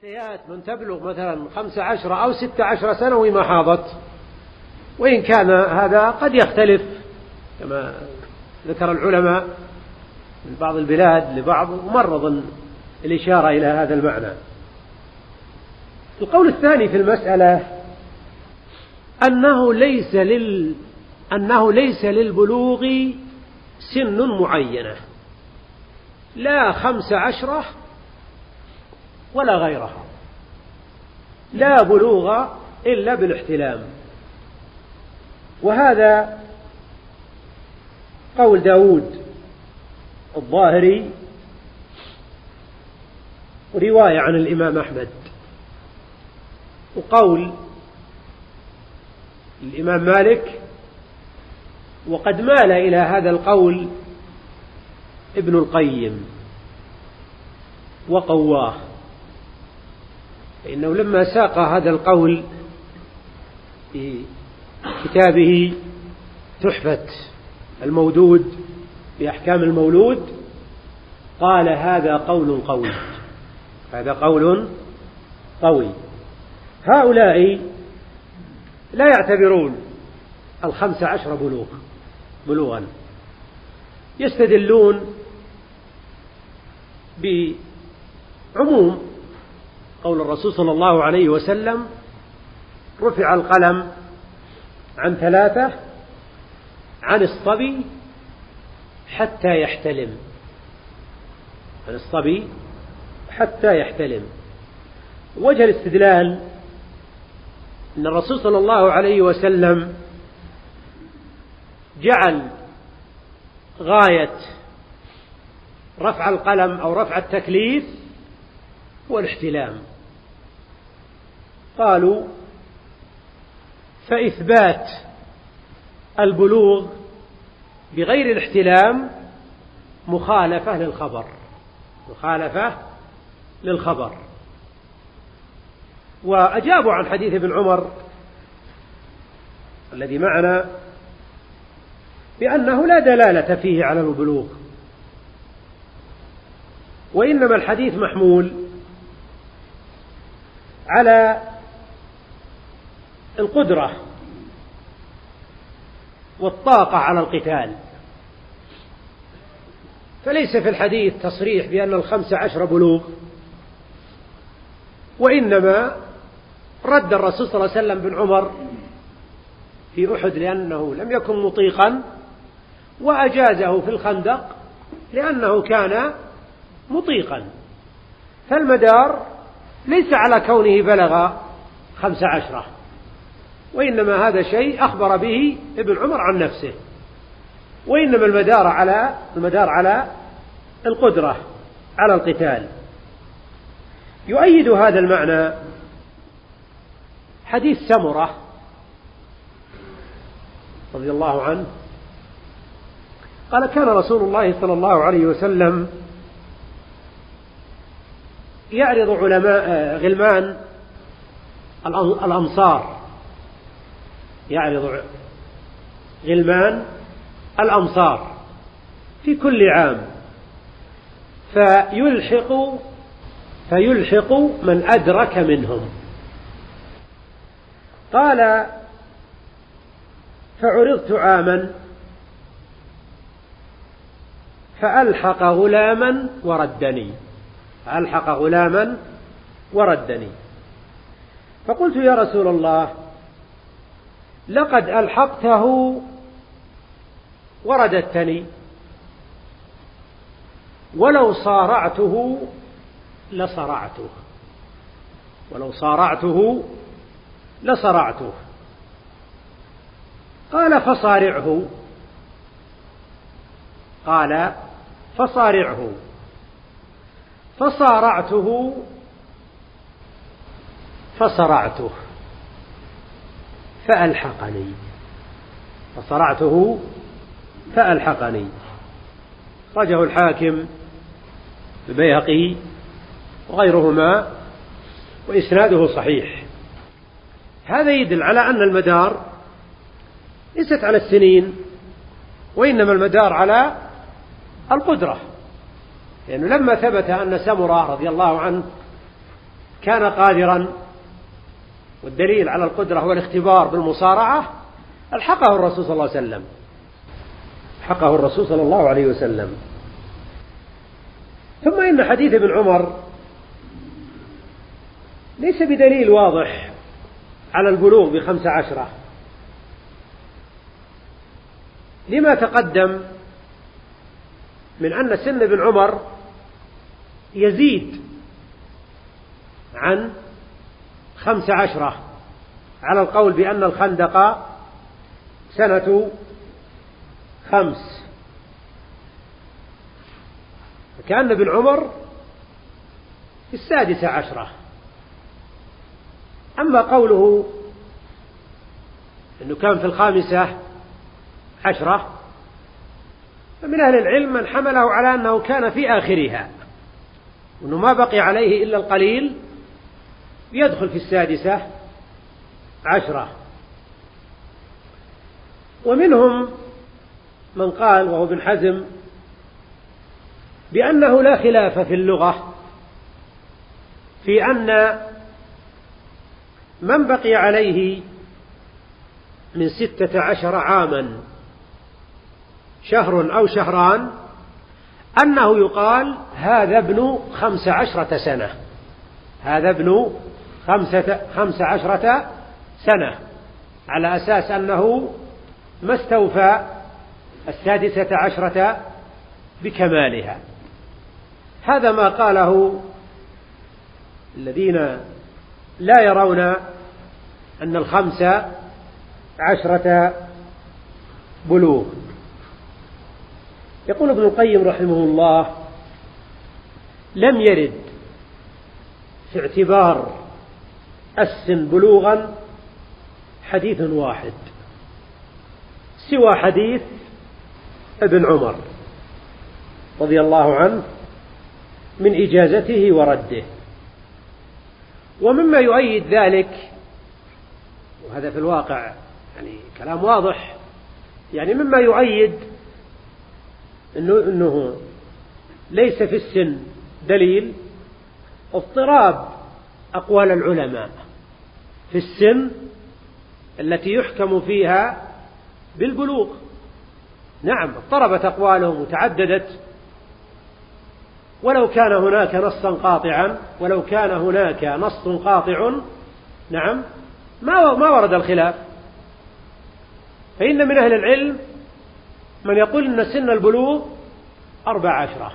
فتيات من تبلغ مثلا 15 أو 16 سنة وما حاضت، وإن كان هذا قد يختلف كما ذكر العلماء من بعض البلاد لبعض، ومرض الإشارة إلى هذا المعنى. القول الثاني في المسألة أنه ليس للبلوغ سن معينة، لا 15 ولا غيرها، لا بلوغ إلا بالاحتلام. وهذا قول داود الظاهري ورواية عن الإمام أحمد، وقول الإمام مالك، وقد مال إلى هذا القول ابن القيم وقواه، فإنه لما ساق هذا القول في كتابه تحفة المودود بأحكام المولود قال هذا قول قوي، هذا قول قوي. هؤلاء لا يعتبرون 15 بلوغا، يستدلون بعموم قول الرسول صلى الله عليه وسلم رفع القلم عن 3 عن الصبي حتى يحتلم، عن الصبي حتى يحتلم. وجه الاستدلال أن الرسول صلى الله عليه وسلم جعل غاية رفع القلم أو رفع التكليف هو الاحتلام. قالوا فإثبات البلوغ بغير الاحتلام مخالفة للخبر. وأجابوا عن حديث ابن عمر الذي معنا بأنه لا دلالة فيه على البلوغ، وإنما الحديث محمول على القدرة والطاقة على القتال، فليس في الحديث تصريح بأن 15 بلوغ، وإنما رد الرسول صلى الله عليه وسلم بن عمر في أحد لأنه لم يكن مطيقا، وأجازه في الخندق لأنه كان مطيقا. فالمدار ليس على كونه بلغ 15، وإنما هذا شيء أخبر به ابن عمر عن نفسه، وإنما المدار على القدرة على القتال. يؤيد هذا المعنى حديث سمرة رضي الله عنه قال كان رسول الله صلى الله عليه وسلم يعرض غلمان الأمصار، يعرض غلمان الأمصار في كل عام فيلحق من أدرك منهم. قال فعرضت عاما فألحق غلاما وردني، فقلت يا رسول الله لقد ألحقته ورددتني، ولو صارعته لصرعته. قال فصارعه، فصارعته فصرعته فألحقني. رجه الحاكم البيهقي وغيرهما وإسناده صحيح. هذا يدل على أن المدار ليست على السنين، وإنما المدار على القدرة، لأنه لما ثبت أن سمرة رضي الله عنه كان قادرا، والدليل على القدرة هو الاختبار بالمصارعة، ألحقه الرسول صلى الله عليه وسلم، ألحقه الرسول صلى الله عليه وسلم. ثم إن حديث ابن عمر ليس بدليل واضح على البلوغ ب15، لما تقدم من أن سن ابن عمر يزيد عن 15 على القول بأن الخندق سنة 5، فكأن ابن عمر في 16. أما قوله أنه كان في 15، فمن أهل العلم من حمله على أنه كان في آخرها، وأنه ما بقي عليه إلا القليل يدخل في 16. ومنهم من قال، وهو ابن حزم، بأنه لا خلاف في اللغة في أن من بقي عليه من 16 عاما شهر أو شهران أنه يقال هذا ابن 15 سنة، هذا ابن 15 سنة، على أساس أنه ما استوفى 16 بكمالها. هذا ما قاله الذين لا يرون أن 15 بلوغ. يقول ابن القيم رحمه الله: لم يرد في اعتبار السن بلوغا حديث واحد سوى حديث ابن عمر رضي الله عنه من إجازته ورده. ومما يؤيد ذلك، وهذا في الواقع يعني كلام واضح، يعني مما يؤيد أنه ليس في السن دليل اضطراب أقوال العلماء في السن التي يحكم فيها بالبلوغ. نعم، اضطربت أقوالهم وتعددت، ولو كان هناك نصا قاطعا، ولو كان هناك نص قاطع، نعم، ما ورد الخلاف. فإن من أهل العلم من يقول أن سن البلوغ 14،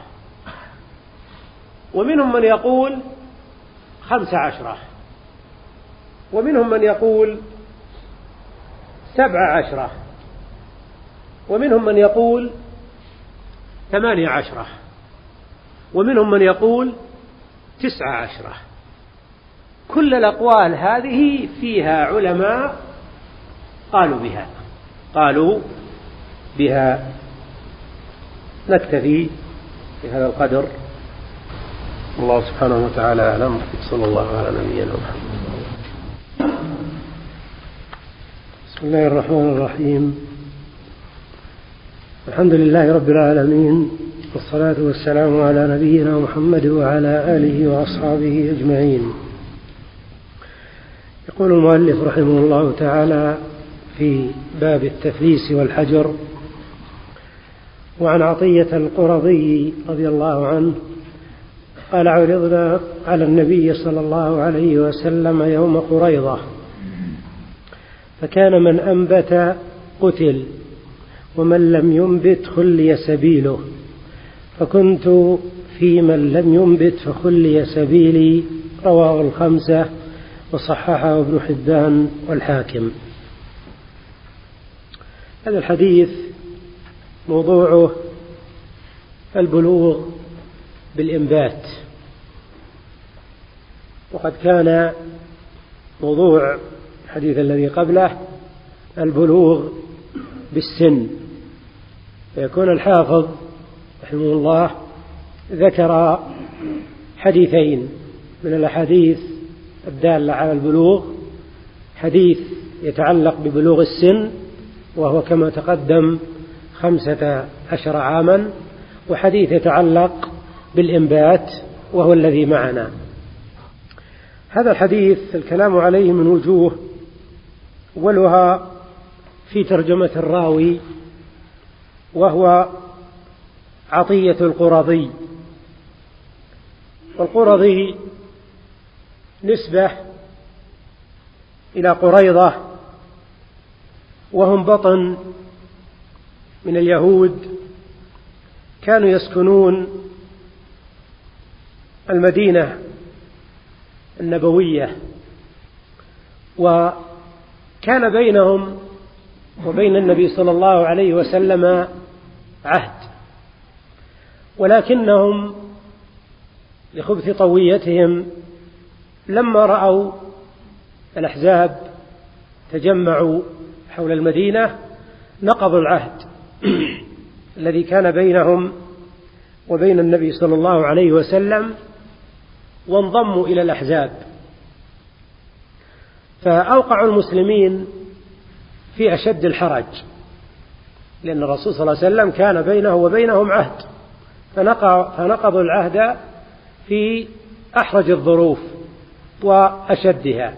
ومنهم من يقول 15، ومنهم من يقول 17، ومنهم من يقول 18، ومنهم من يقول 19. كل الأقوال هذه فيها علماء قالوا بها. نكتفي بهذا القدر، الله سبحانه وتعالى أعلم. صلى الله على نبينا محمد. بسم الله الرحمن الرحيم. الحمد لله رب العالمين، والصلاة والسلام على نبينا محمد وعلى آله وأصحابه أجمعين. يقول المؤلف رحمه الله تعالى في باب التفليس والحجر: وعن عطية القرظي رضي الله عنه قال: عرضنا على النبي صلى الله عليه وسلم يوم قريظة، فكان من أنبت قتل، ومن لم ينبت خلي سبيله، فكنت في من لم ينبت فخلي سبيلي. رواه الخمسة وصححه ابن حبان والحاكم. هذا الحديث موضوعه البلوغ بالإنبات، وقد كان موضوع الحديث الذي قبله البلوغ بالسن. فيكون الحافظ رحمه الله ذكر حديثين من الأحاديث الدالة على البلوغ: حديث يتعلق ببلوغ السن وهو كما تقدم 15 عاما، وحديث يتعلق بالإنبات وهو الذي معنا. هذا الحديث الكلام عليه من وجوه، أولها في ترجمة الراوي، وهو عطية القرظي. والقرظي نسبة إلى قريظة، وهم بطن من اليهود كانوا يسكنون المدينة النبوية، وكان بينهم وبين النبي صلى الله عليه وسلم عهد، ولكنهم لخبث طويتهم لما رأوا الأحزاب تجمعوا حول المدينة نقضوا العهد الذي كان بينهم وبين النبي صلى الله عليه وسلم، وانضموا إلى الأحزاب، فأوقعوا المسلمين في أشد الحرج، لأن الرسول صلى الله عليه وسلم كان بينه وبينهم عهد، فنقضوا العهد في أحرج الظروف وأشدها.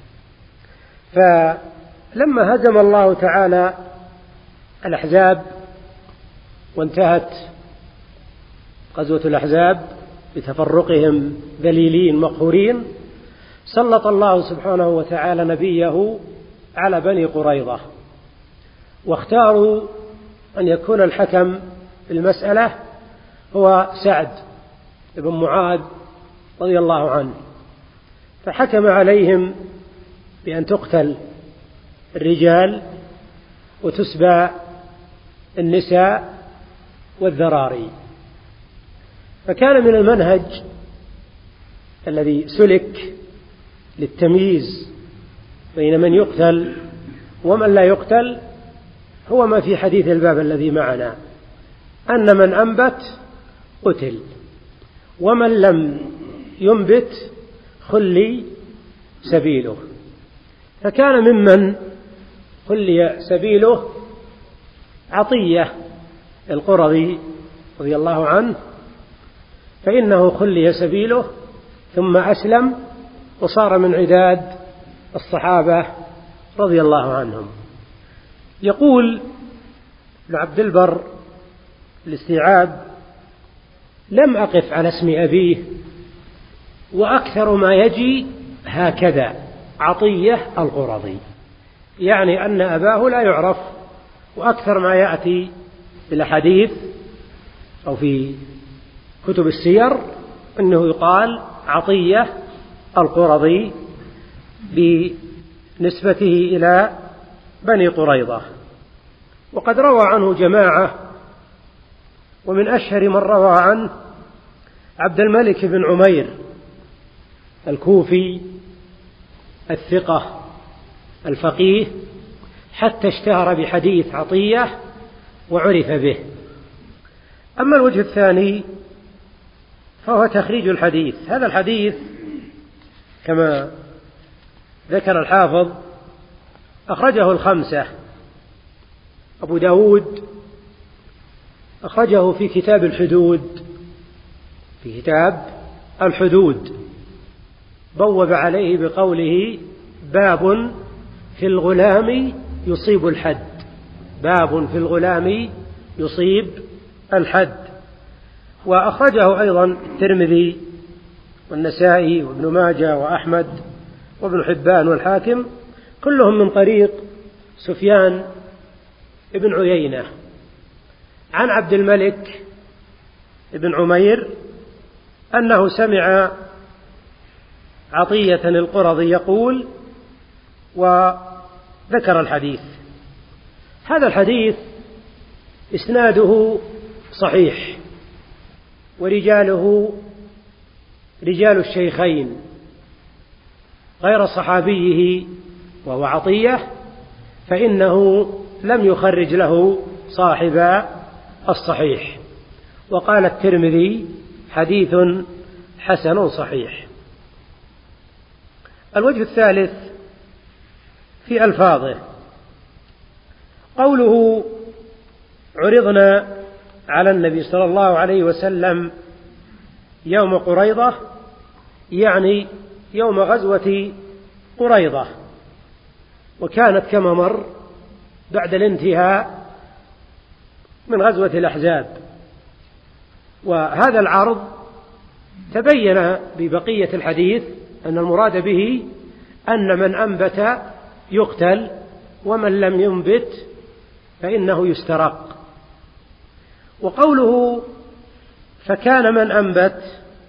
فلما هزم الله تعالى الأحزاب وانتهت غزوة الأحزاب بتفرقهم ذليلين مقهورين، سلط الله سبحانه وتعالى نبيه على بني قريظة، واختاروا أن يكون الحكم في المسألة هو سعد بن معاذ رضي الله عنه، فحكم عليهم بأن تقتل الرجال وتسبى النساء والذراري. فكان من المنهج الذي سلك للتمييز بين من يقتل ومن لا يقتل هو ما في حديث الباب الذي معنا، أن من أنبت قتل، ومن لم ينبت خلي سبيله. فكان ممن خلي سبيله عطية القرظي رضي الله عنه، فإنه خلي سبيله ثم أسلم وصار من عداد الصحابة رضي الله عنهم. يقول ابن عبد البر الاستيعاب: لم أقف على اسم أبيه، وأكثر ما يجي هكذا عطية القرظي، يعني أن أباه لا يعرف، وأكثر ما يأتي في الحديث أو في كتب السير أنه يقال عطية القرظي بنسبته إلى بني قريظة. وقد روى عنه جماعة، ومن أشهر من روى عنه عبد الملك بن عمير الكوفي الثقة الفقيه، حتى اشتهر بحديث عطية وعرف به. أما الوجه الثاني فهو تخريج الحديث. هذا الحديث كما ذكر الحافظ أخرجه الخمسة: أبو داود أخرجه في كتاب الحدود، في كتاب الحدود بوب عليه بقوله: باب في الغلام يصيب الحد، باب في الغلام يصيب الحد. وأخرجه أيضا الترمذي والنسائي وابن ماجه وأحمد وابن حبان والحاكم، كلهم من طريق سفيان ابن عيينة عن عبد الملك ابن عمير أنه سمع عطية القرظي يقول، وذكر الحديث. هذا الحديث إسناده صحيح، ورجاله رجال الشيخين غير صحابيه وهو عطية، فإنه لم يخرج له صاحب الصحيح. وقال الترمذي: حديث حسن صحيح. الوجه الثالث في ألفاظه، قوله: عرضنا على النبي صلى الله عليه وسلم يوم قريظة، يعني يوم غزوة قريظة، وكانت كما مر بعد الانتهاء من غزوة الأحزاب. وهذا العرض تبين ببقية الحديث أن المراد به أن من أنبت يقتل، ومن لم ينبت فإنه يسترق. وقوله فكان من أنبت،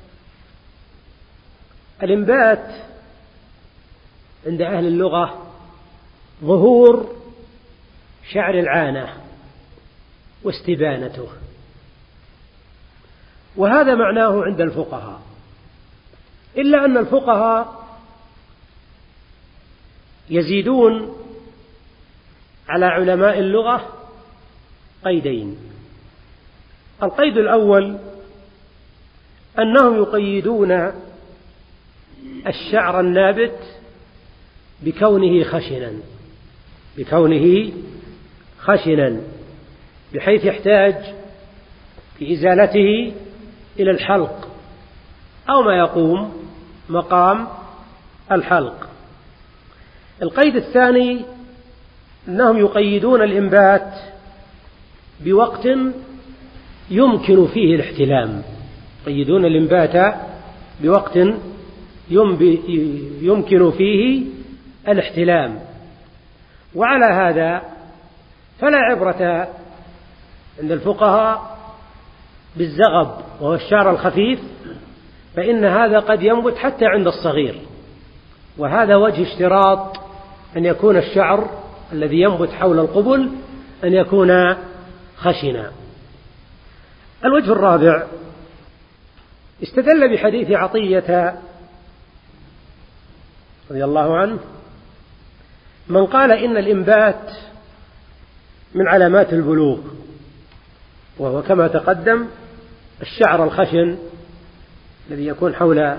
الإنبات عند أهل اللغة ظهور شعر العانة واستبانته، وهذا معناه عند الفقهاء، إلا أن الفقهاء يزيدون على علماء اللغة قيدين. القيد الأول أنهم يقيدون الشعر النابت بكونه خشنا بحيث يحتاج في إزالته إلى الحلق أو ما يقوم مقام الحلق. القيد الثاني أنهم يقيدون الإنبات بوقت يمكن فيه الاحتلام، يقيدون الإنبات بوقت يمكن فيه الاحتلام. وعلى هذا فلا عبرة عند الفقهاء بالزغب وهو الشعر الخفيف، فإن هذا قد ينبت حتى عند الصغير، وهذا وجه اشتراط أن يكون الشعر الذي ينبت حول القبل أن يكون خشنا. الوجه الرابع استدل بحديث عطية رضي الله عنه من قال إن الإنبات من علامات البلوغ، وهو كما تقدم الشعر الخشن الذي يكون حول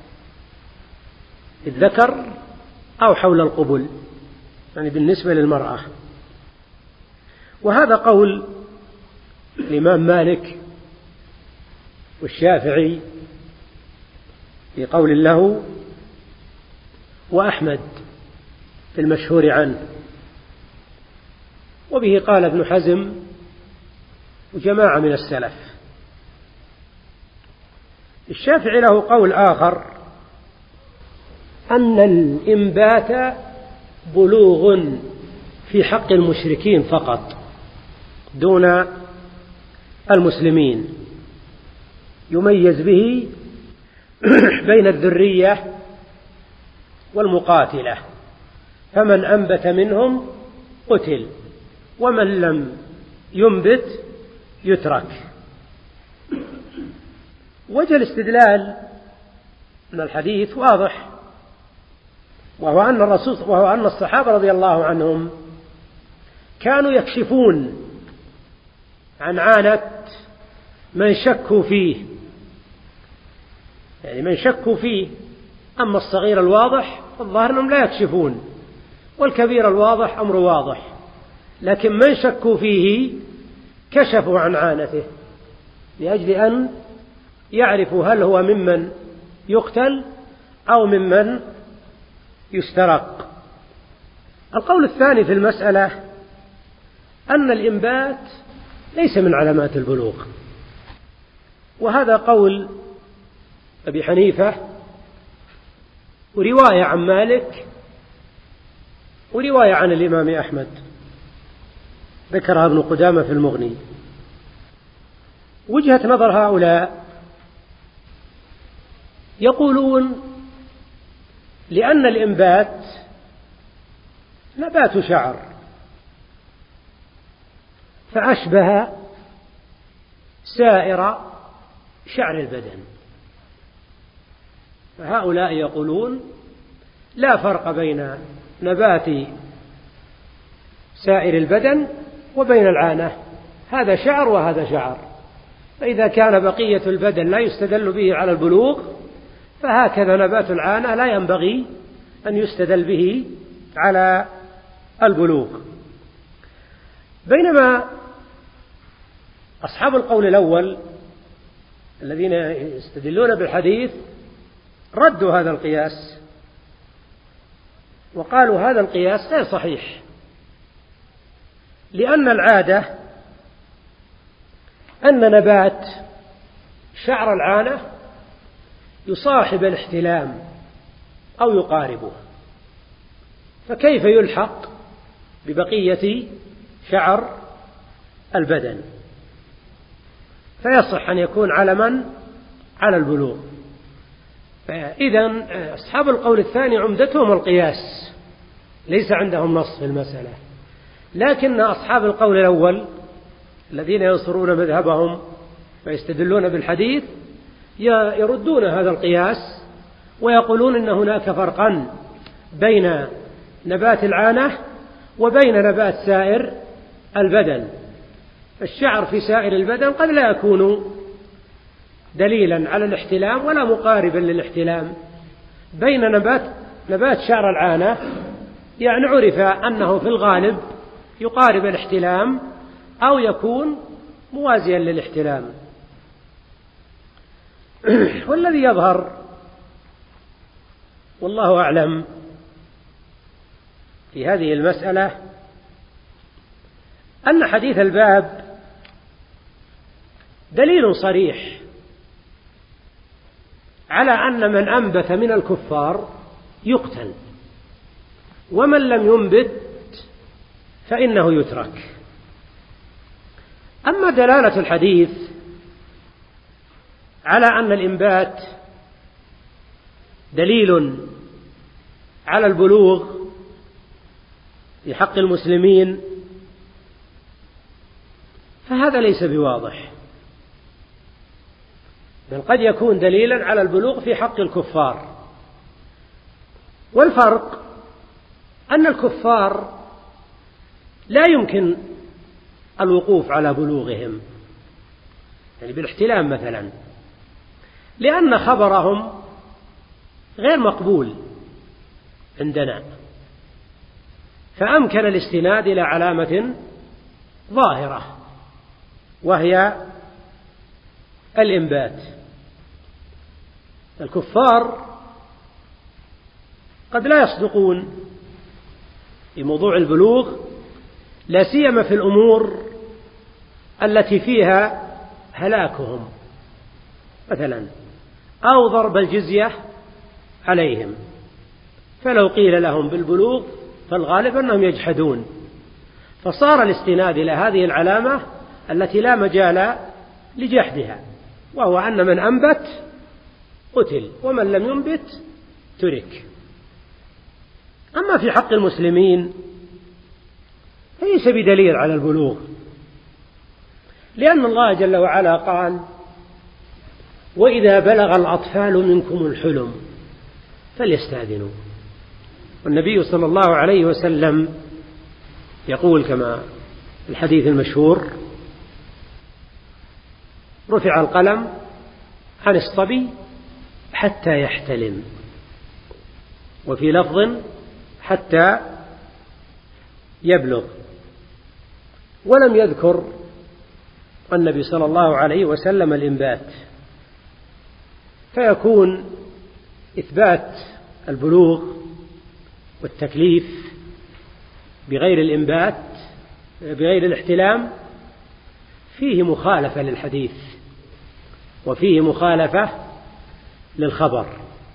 الذكر أو حول القبل، يعني بالنسبة للمرأة. وهذا قول الإمام مالك والشافعي في قول له، وأحمد في المشهور عنه، وبه قال ابن حزم وجماعة من السلف. الشافعي له قول آخر أن الإنبات بلوغ في حق المشركين فقط دون المسلمين، يميز به بين الذرية والمقاتلة، فمن أنبت منهم قتل ومن لم ينبت يترك. وجه الاستدلال من الحديث واضح، وهو أن الصحابة رضي الله عنهم كانوا يكشفون عن عانة من شكوا فيه، يعني من شكوا فيه. أما الصغير الواضح فالظاهر أنهم لا يكشفون، والكبير الواضح أمر واضح، لكن من شكوا فيه كشفوا عن عانته لأجل أن يعرفوا هل هو ممن يقتل أو ممن يسترق. القول الثاني في المسألة أن الإنبات ليس من علامات البلوغ، وهذا قول أبي حنيفة ورواية عن مالك ورواية عن الإمام أحمد ذكرها ابن قدامة في المغني. وجهة نظر هؤلاء يقولون لأن الإنبات نبات شعر فأشبه سائر شعر البدن، فهؤلاء يقولون لا فرق بين نبات سائر البدن وبين العانة، هذا شعر وهذا شعر، فإذا كان بقية البدن لا يستدل به على البلوغ فهكذا نبات العانة لا ينبغي أن يستدل به على البلوغ. بينما أصحاب القول الأول الذين يستدلون بالحديث ردوا هذا القياس وقالوا هذا القياس غير صحيح، لأن العادة أن نبات شعر العانة يصاحب الاحتلام أو يقاربه، فكيف يلحق ببقية شعر البدن؟ فيصح أن يكون علما على البلوغ. فإذن أصحاب القول الثاني عمدتهم القياس، ليس عندهم نص في المسألة، لكن أصحاب القول الأول الذين ينصرون مذهبهم ويستدلون بالحديث يردون هذا القياس ويقولون إن هناك فرقا بين نبات العانة وبين نبات سائر البدن. الشعر في سائر البدن قد لا يكون دليلا على الاحتلام ولا مقاربا للاحتلام، بين نبات شعر العانة يعني عرف أنه في الغالب يقارب الاحتلام أو يكون موازيا للاحتلام. والذي يظهر والله أعلم في هذه المسألة أن حديث الباب دليل صريح على أن من أنبت من الكفار يقتل، ومن لم ينبت فإنه يترك. أما دلالة الحديث على أن الإنبات دليل على البلوغ في حق المسلمين فهذا ليس بواضح، بل قد يكون دليلا على البلوغ في حق الكفار. والفرق أن الكفار لا يمكن الوقوف على بلوغهم، يعني بالاحتلام مثلا، لأن خبرهم غير مقبول عندنا، فأمكن الاستناد إلى علامة ظاهرة وهي الإنبات. الكفار قد لا يصدقون في موضوع البلوغ، لا سيما في الأمور التي فيها هلاكهم مثلا أو ضرب الجزية عليهم، فلو قيل لهم بالبلوغ فالغالب أنهم يجحدون، فصار الاستناد إلى هذه العلامة التي لا مجال لجحدها، وهو أن من أنبت قتل ومن لم ينبت ترك. أما في حق المسلمين ليس بدليل على البلوغ، لأن الله جل وعلا قال: وإذا بلغ الأطفال منكم الحلم فليستأذنوا. والنبي صلى الله عليه وسلم يقول كما الحديث المشهور: رفع القلم عن الصبي حتى يحتلم، وفي لفظ حتى يبلغ، ولم يذكر النبي صلى الله عليه وسلم الإنبات، فيكون إثبات البلوغ والتكليف بغير الإنبات بغير الاحتلام فيه مخالفة للحديث وفيه مخالفة للخبر.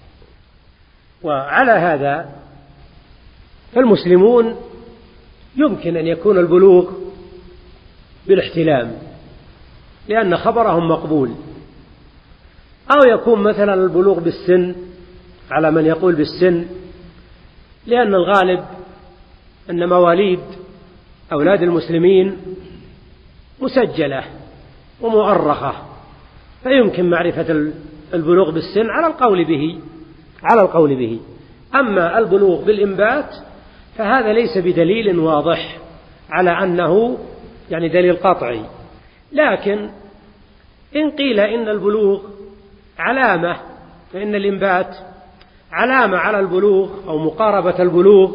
وعلى هذا فالمسلمون يمكن أن يكون البلوغ بالاحتلام لأن خبرهم مقبول، أو يكون مثلا البلوغ بالسن على من يقول بالسن، لأن الغالب أن مواليد أولاد المسلمين مسجلة ومؤرخة، فيمكن معرفة البلوغ بالسن على القول به. أما البلوغ بالإنبات فهذا ليس بدليل واضح على أنه يعني دليل قطعي، لكن إن قيل إن البلوغ علامة، فإن الإنبات علامة على البلوغ أو مقاربة البلوغ،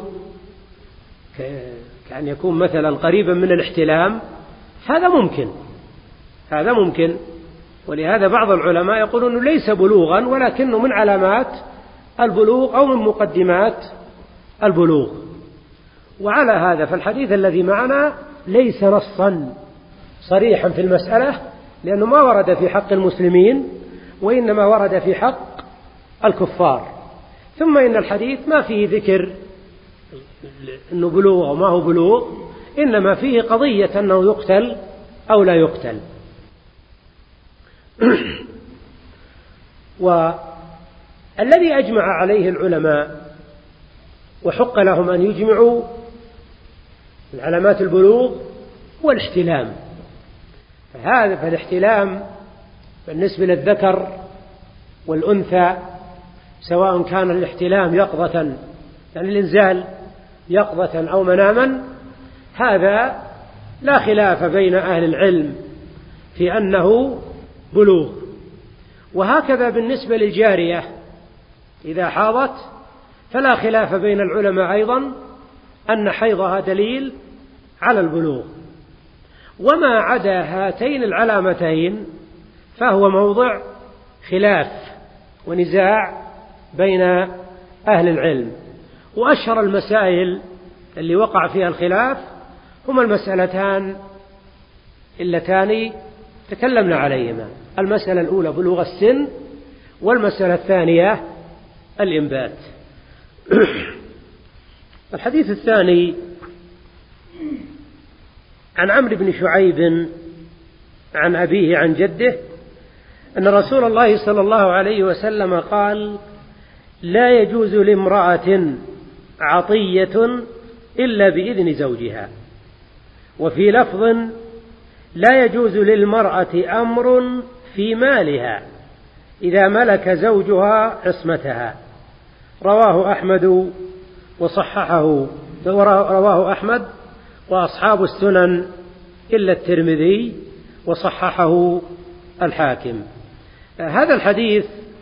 كأن يكون مثلا قريبا من الاحتلام، هذا ممكن. ولهذا بعض العلماء يقولون أنه ليس بلوغا ولكنه من علامات البلوغ أو من مقدمات البلوغ. وعلى هذا فالحديث الذي معنا ليس نصا صريحا في المسألة، لأنه ما ورد في حق المسلمين، وإنما ورد في حق الكفار. ثم إن الحديث ما فيه ذكر أنه بلوغ أو ما هو بلوغ، إنما فيه قضية أنه يقتل أو لا يقتل. والذي أجمع عليه العلماء وحق لهم أن يجمعوا من علامات البلوغ هو الاحتلام. فالاحتلام بالنسبة للذكر والأنثى، سواء كان الاحتلام يقظة يعني الإنزال يقظة أو مناما، هذا لا خلاف بين أهل العلم في أنه بلوغ. وهكذا بالنسبة للجارية إذا حاضت فلا خلاف بين العلماء أيضا أن حيضها دليل على البلوغ. وما عدا هاتين العلامتين فهو موضع خلاف ونزاع بين أهل العلم. وأشهر المسائل اللي وقع فيها الخلاف هما المسألتان اللتان تكلمنا عليهما: المسألة الأولى بلوغ السن، والمسألة الثانية الإنبات. الحديث الثاني عن عمرو بن شعيب عن أبيه عن جده أن رسول الله صلى الله عليه وسلم قال: لا يجوز لامرأة عطية إلا بإذن زوجها. وفي لفظ: لا يجوز للمرأة أمر في مالها إذا ملك زوجها عصمتها. رواه أحمد وصححه، رواه أحمد وأصحاب السنن إلا الترمذي، وصححه الحاكم. هذا الحديث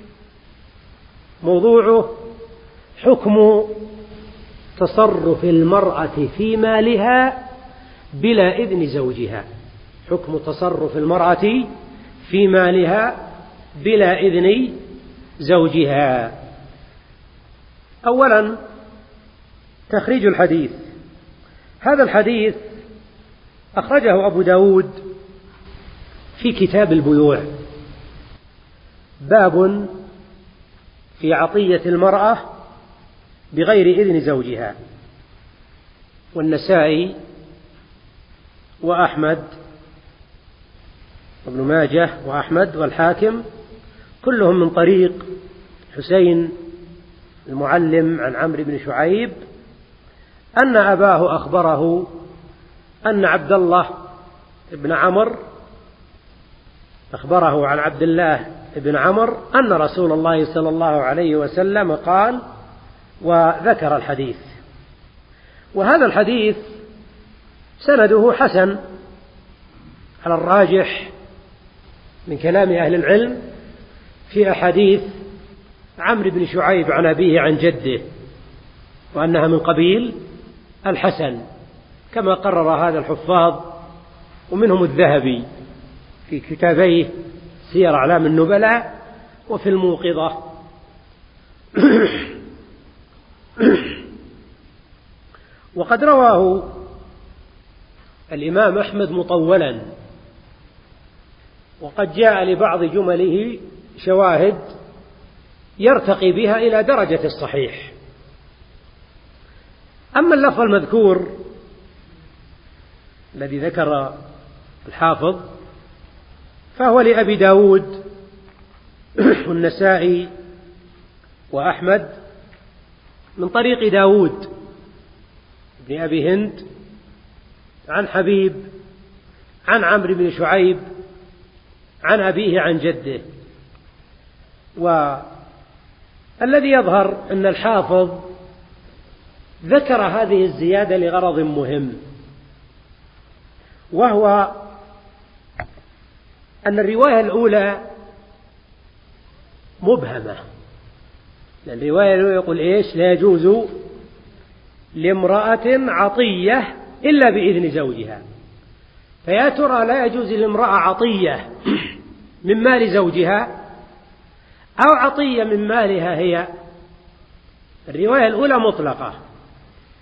موضوعه حكم تصرف المرأة في مالها بلا إذن زوجها. حكم تصرف المرأة في مالها بلا إذن زوجها. أولا تخريج الحديث. هذا الحديث أخرجه أبو داود في كتاب البيوع، باب في عطية المرأة بغير إذن زوجها، والنسائي وأحمد وابن ماجه وأحمد والحاكم كلهم من طريق حسين المعلم عن عمرو بن شعيب أن أباه أخبره أن عبد الله بن عمرو أخبره عن عبد الله بن عمرو أن رسول الله صلى الله عليه وسلم قال، وذكر الحديث. وهذا الحديث سنده حسن على الراجح من كلام أهل العلم في أحاديث عمرو بن شعيب عن أبيه عن جده، وأنها من قبيل الحسن كما قرر هذا الحفاظ، ومنهم الذهبي في كتابيه سير أعلام النبلاء وفي الموقظة. وقد رواه الإمام أحمد مطولا، وقد جاء لبعض جمله شواهد يرتقي بها إلى درجة الصحيح. أما اللفظ المذكور الذي ذكر الحافظ فهو لأبي داود والنسائي وأحمد من طريق داود بن أبي هند عن حبيب عن عمرو بن شعيب عن أبيه عن جده. والذي يظهر أن الحافظ ذكر هذه الزيادة لغرض مهم، وهو أن الرواية الأولى مبهمة. لأن الرواية الأولى يقول إيش؟ لا يجوز لامرأة عطية إلا بإذن زوجها. فيا ترى لا يجوز لامرأة عطية من مال زوجها أو عطية من مالها هي؟ الرواية الأولى مطلقة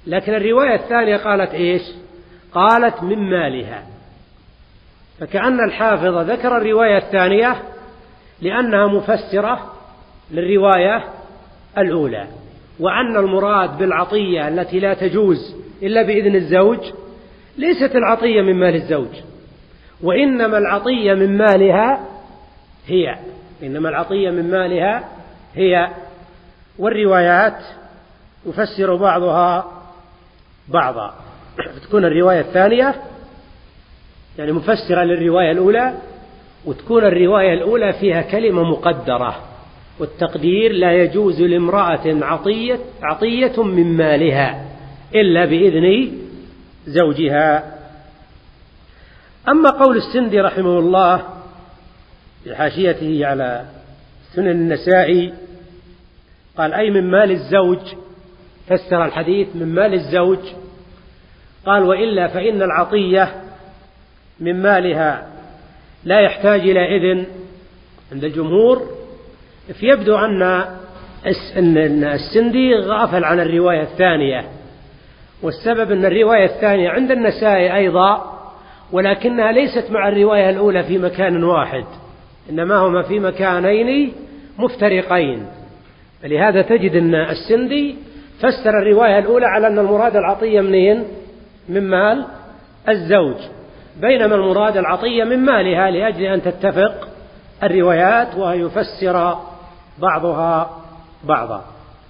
لكن الرواية الثانية قالت إيش؟ قالت من مالها. فكأن الحافظ ذكر الرواية الثانية لأنها مفسرة للرواية الأولى، وأن المراد بالعطية التي لا تجوز إلا بإذن الزوج ليست العطية من مال الزوج، وإنما العطية من مالها هي، إنما العطية من مالها هي. والروايات يفسر بعضها بعضا، تكون الرواية الثانية يعني مفسرة للرواية الأولى، وتكون الرواية الأولى فيها كلمة مقدرة، والتقدير لا يجوز لامرأة عطية من مالها إلا بإذن زوجها. أما قول السندي رحمه الله في حاشيته على سنن النسائي قال أي من مال الزوج، فسر الحديث من مال الزوج، قال وإلا فإن العطية من مالها لا يحتاج إلى إذن عند الجمهور. فيبدو أن السندي غافل عن الرواية الثانية، والسبب أن الرواية الثانية عند النسائي أيضا، ولكنها ليست مع الرواية الأولى في مكان واحد، إنما هما في مكانين مفترقين. فلهذا تجد أن السندي فسر الرواية الأولى على أن المراد العطية منين؟ من مال الزوج، بينما المراد العطية من مالها، لأجل أن تتفق الروايات ويفسر بعضها بعضا.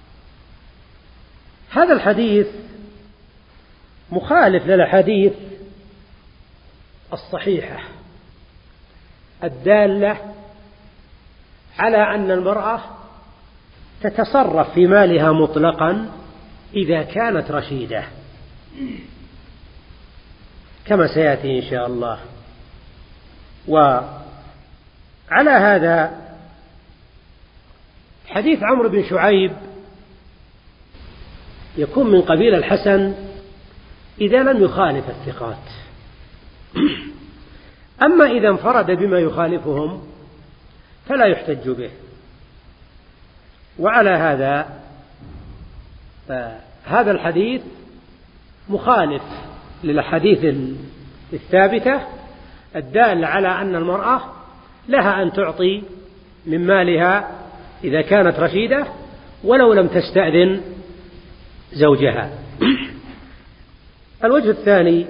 هذا الحديث مخالف للأحاديث الصحيحة الدالة على أن المرأة تتصرف في مالها مطلقا إذا كانت رشيدة، كما سيأتي إن شاء الله. وعلى هذا حديث عمرو بن شعيب يكون من قبيل الحسن إذا لم يخالف الثقات، أما إذا انفرد بما يخالفهم فلا يحتج به. وعلى هذا هذا الحديث مخالف للحديث الثابتة الدالة على أن المرأة لها أن تعطي من مالها إذا كانت رشيدة ولو لم تستأذن زوجها. الوجه الثاني،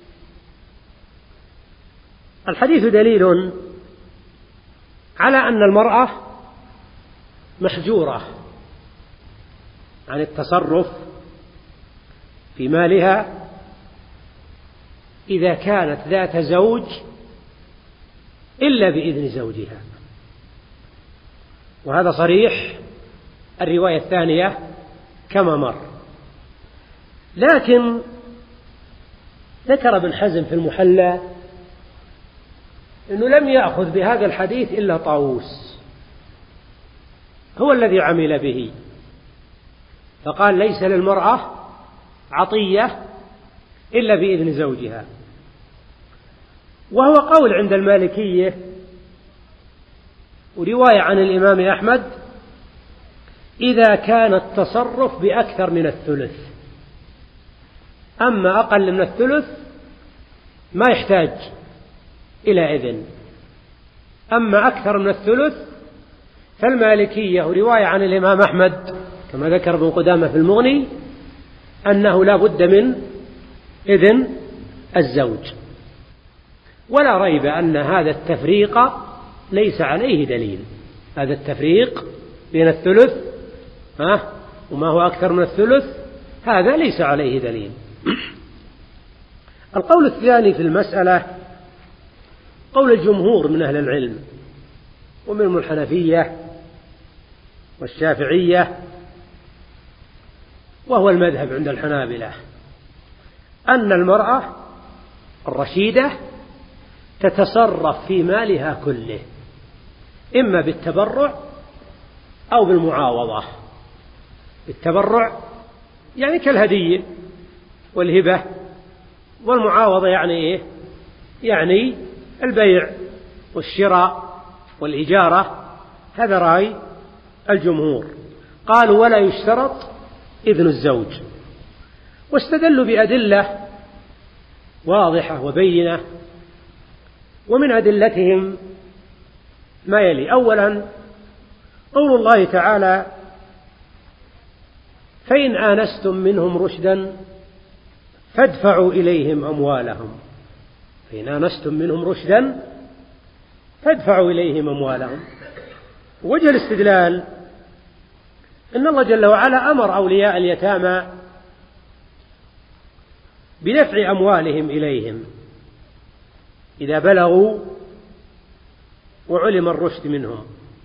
الحديث دليل على أن المرأة محجورة عن التصرف في مالها إذا كانت ذات زوج إلا بإذن زوجها، وهذا صريح الرواية الثانية كما مر. لكن ذكر ابن حزم في المحلى أنه لم يأخذ بهذا الحديث إلا طاووس، هو الذي عمل به، فقال ليس للمرأة عطية إلا بإذن زوجها، وهو قول عند المالكية ورواية عن الإمام أحمد إذا كان التصرف بأكثر من الثلث، أما أقل من الثلث ما يحتاج إلى إذن، أما أكثر من الثلث فالمالكية ورواية عن الإمام أحمد كما ذكر ابن قدامة في المغني أنه لا بد من إذن الزوج. ولا ريب أن هذا التفريق ليس عليه دليل، هذا التفريق بين الثلث وما هو أكثر من الثلث هذا ليس عليه دليل. القول الثاني في المسألة قول الجمهور من أهل العلم ومنهم الحنفية والشافعية، وهو المذهب عند الحنابلة، أن المرأة الرشيدة تتصرف في مالها كله إما بالتبرع أو بالمعاوضة. التبرع يعني كالهدية والهبة، والمعاوضة يعني إيه؟ يعني البيع والشراء والإجارة. هذا رأي الجمهور، قالوا ولا يشترط إذن الزوج. واستدلوا بأدلة واضحة وبينة، ومن أدلتهم ما يلي: أولا قول الله تعالى: فإن آنستم منهم رشدا فادفعوا إليهم أموالهم. فإن آنستم منهم رشدا فادفعوا إليهم أموالهم. وجه الاستدلال إن الله جل وعلا أمر أولياء اليتامى بدفع أموالهم إليهم إذا بلغوا وعلم الرشد منهم،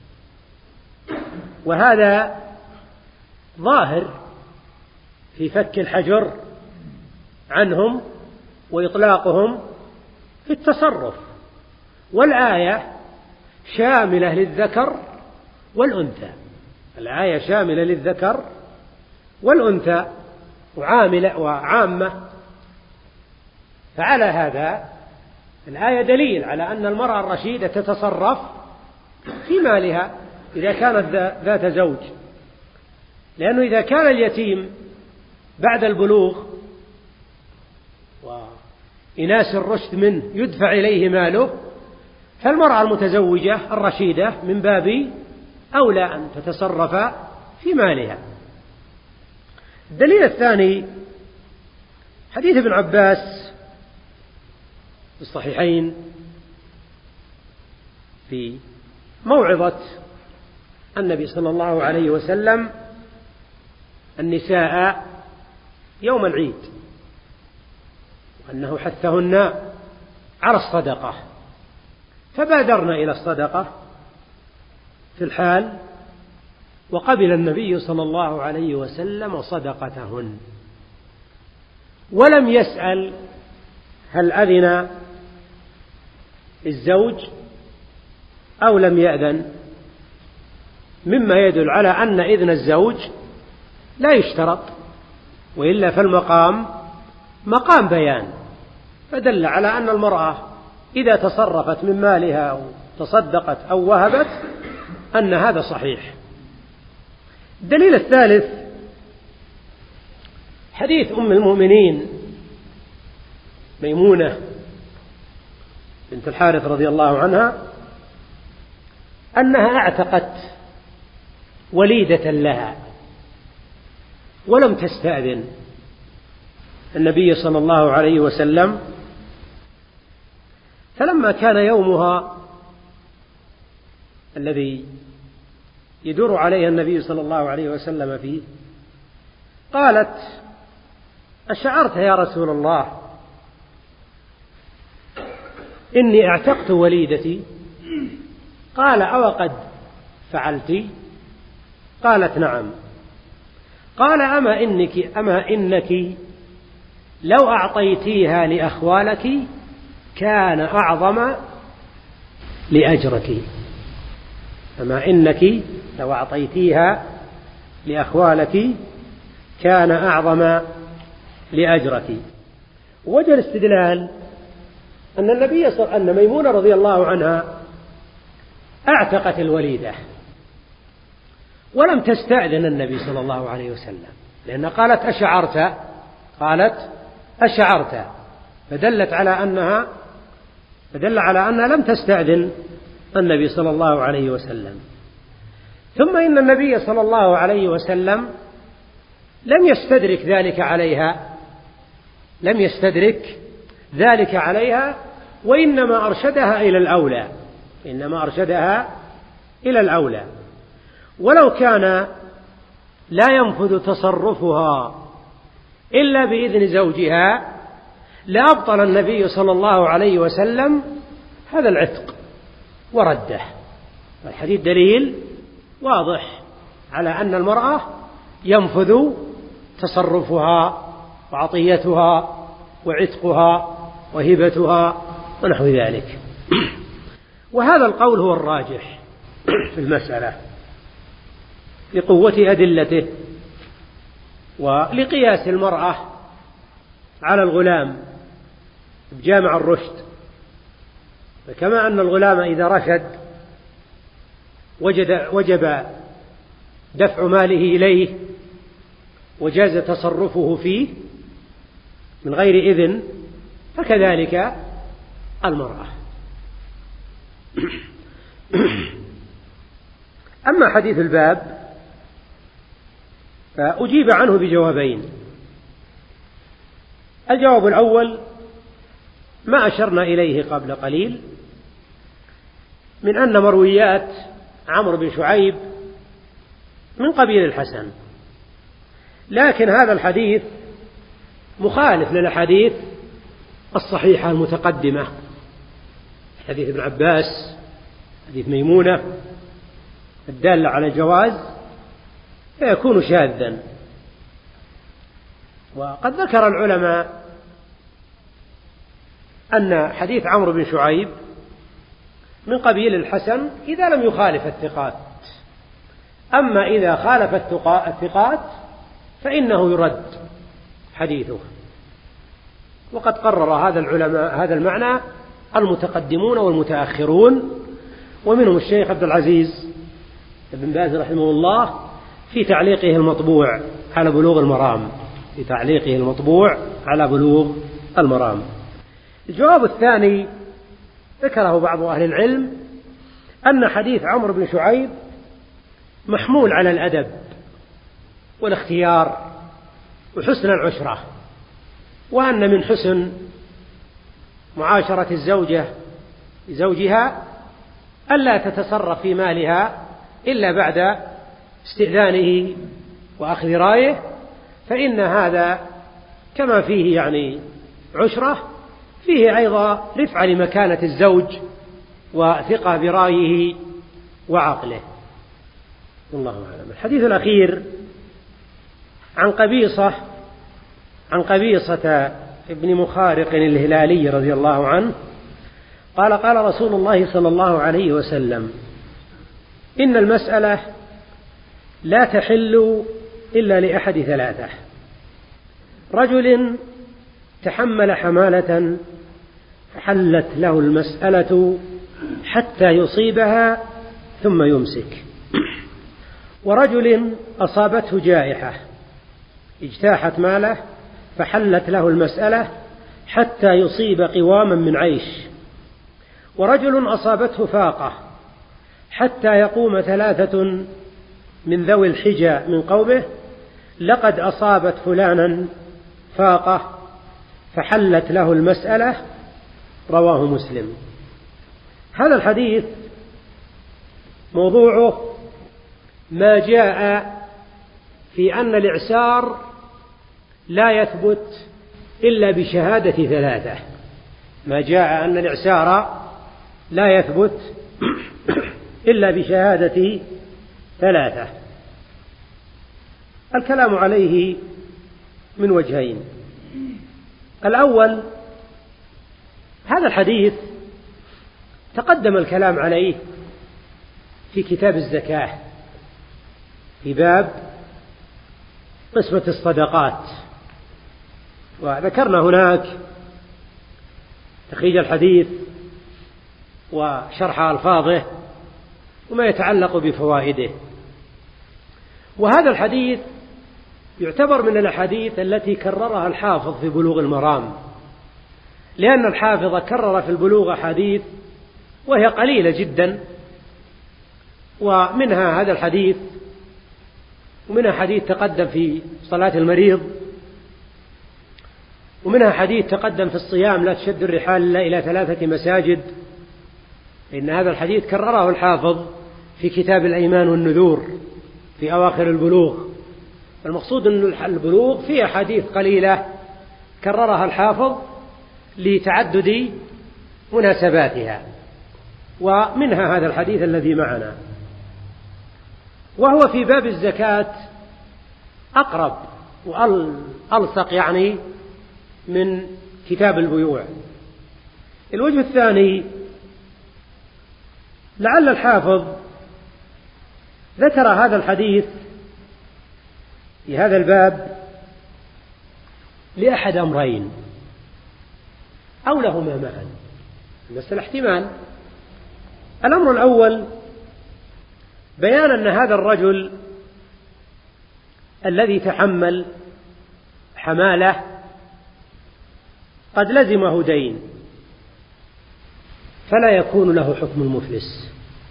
وهذا ظاهر في فك الحجر عنهم وإطلاقهم في التصرف، والآية شاملة للذكر والأنثى. الآية شاملة للذكر والأنثى وعامة. فعلى هذا الآية دليل على أن المرأة الرشيدة تتصرف في مالها إذا كانت ذات زوج، لأنه إذا كان اليتيم بعد البلوغ وإناس الرشد منه يدفع إليه ماله، فالمرأة المتزوجة الرشيدة من باب أولى أن تتصرف في مالها. الدليل الثاني حديث ابن عباس في الصحيحين في موعظة النبي صلى الله عليه وسلم النساء يوم العيد، وأنه حثهن على الصدقة، فبادرن إلى الصدقة في الحال، وقبل النبي صلى الله عليه وسلم صدقتهن، ولم يسأل هل أذن الزوج أو لم يأذن، مما يدل على أن إذن الزوج لا يشترط، وإلا فالمقام مقام بيان، فدل على أن المرأة إذا تصرفت من مالها أو تصدقت أو وهبت أن هذا صحيح. الدليل الثالث حديث أم المؤمنين ميمونة بنت الحارث رضي الله عنها أنها اعتقت وليدة لها ولم تستأذن النبي صلى الله عليه وسلم، فلما كان يومها الذي يدور عليه النبي صلى الله عليه وسلم فيه، قالت: أشعرت يا رسول الله إني اعتقت وليدتي؟ قال: أو قد فعلت؟ قالت: نعم. قال: أما إنك لو أعطيتيها لأخوالك كان أعظم لأجرك. أما إنك لو أعطيتيها لأخوالك كان أعظم لأجرك. وجه الاستدلال أن ميمونة رضي الله عنها اعتقت الوليدة ولم تستأذن النبي صلى الله عليه وسلم، لأنها قالت: أشعرت، فدل على أنها لم تستأذن النبي صلى الله عليه وسلم. ثم إن النبي صلى الله عليه وسلم لم يستدرك ذلك عليها، وإنما أرشدها إلى الأولى. ولو كان لا ينفذ تصرفها إلا بإذن زوجها لأبطل النبي صلى الله عليه وسلم هذا العتق ورده. الحديث دليل واضح على أن المرأة ينفذ تصرفها وعطيتها وعتقها وهبتها ونحو ذلك. وهذا القول هو الراجح في المسألة لقوة أدلته، ولقياس المرأة على الغلام بجامع الرشد. فكما أن الغلام إذا رشد وجب دفع ماله إليه وجاز تصرفه فيه، من غير إذن فكذلك المرأة. أما حديث الباب فأجيب عنه بجوابين. الجواب الأول ما أشرنا إليه قبل قليل من أن مرويات عمرو بن شعيب من قبيل الحسن، لكن هذا الحديث مخالف للأحاديث الصحيحة المتقدمة، حديث ابن عباس، حديث ميمونة، الدالة على الجواز، فيكون شاذا. وقد ذكر العلماء أن حديث عمرو بن شعيب من قبيل الحسن إذا لم يخالف الثقات، أما إذا خالف الثقات فإنه يرد حديثه. وقد قرر هذا العلماء هذا المعنى المتقدمون والمتأخرون، ومنهم الشيخ عبد العزيز بن باز رحمه الله في تعليقه المطبوع على بلوغ المرام، في تعليقه المطبوع على بلوغ المرام. الجواب الثاني ذكره بعض أهل العلم أن حديث عمرو بن شعيب محمول على الأدب والاختيار وحسن العشرة، وأن من حسن معاشرة الزوجة لزوجها ألا تتصرف في مالها إلا بعد استئذانه وأخذ رأيه، فإن هذا كما فيه عشرة، فيه أيضا رفعة لمكانة الزوج وثقة برأيه وعقله. والله أعلم. الحديث الأخير عن قبيصة ابن مخارق الهلالي رضي الله عنه قال: قال رسول الله صلى الله عليه وسلم: إن المسألة لا تحل إلا لأحد ثلاثة: رجل تحمل حمالة فحلت له المسألة حتى يصيبها ثم يمسك، ورجل أصابته جائحة اجتاحت ماله فحلت له المسألة حتى يصيب قواما من عيش، ورجل أصابته فاقة حتى يقوم ثلاثة من ذوي الحجى من قومه: لقد أصابت فلانا فاقة فحلت له المسألة. رواه مسلم. هذا الحديث موضوعه ما جاء في أن الإعسار لا يثبت إلا بشهادة ثلاثة، ما جاء أن الإعسار لا يثبت إلا بشهادة ثلاثة. الكلام عليه من وجهين: الأول، هذا الحديث تقدم الكلام عليه في كتاب الزكاة في باب قسمة الصدقات، وذكرنا هناك تخريج الحديث وشرح ألفاظه وما يتعلق بفوائده. وهذا الحديث يعتبر من الأحاديث التي كررها الحافظ في بلوغ المرام، لأن الحافظ كرر في البلوغ أحاديث وهي قليلة جدا، ومنها هذا الحديث، ومنها حديث تقدم في صلاة المريض، ومنها حديث تقدم في الصيام: لا تشد الرحال إلا إلى 3 مساجد. إن هذا الحديث كرره الحافظ في كتاب الأيمان والنذور في أواخر البلوغ. المقصود أن البلوغ فيه أحاديث قليلة كررها الحافظ لتعدد مناسباتها، ومنها هذا الحديث الذي معنا، وهو في باب الزكاة أقرب وألصق من كتاب البيوع. الوجه الثاني، لعل الحافظ ذكر هذا الحديث في هذا الباب لأحد أمرين أو لهما معا، المسألة احتمال. الأمر الأول بيان أن هذا الرجل الذي تحمل حمالة قد لزمه دين فلا يكون له حكم المفلس،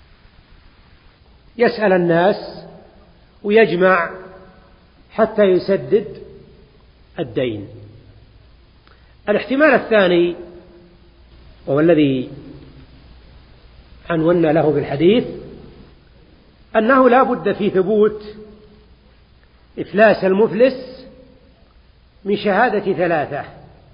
يسأل الناس ويجمع حتى يسدد الدين. الاحتمال الثاني وهو الذي عنونا له بالحديث أنه لا بد في ثبوت إفلاس المفلس من شهادة ثلاثة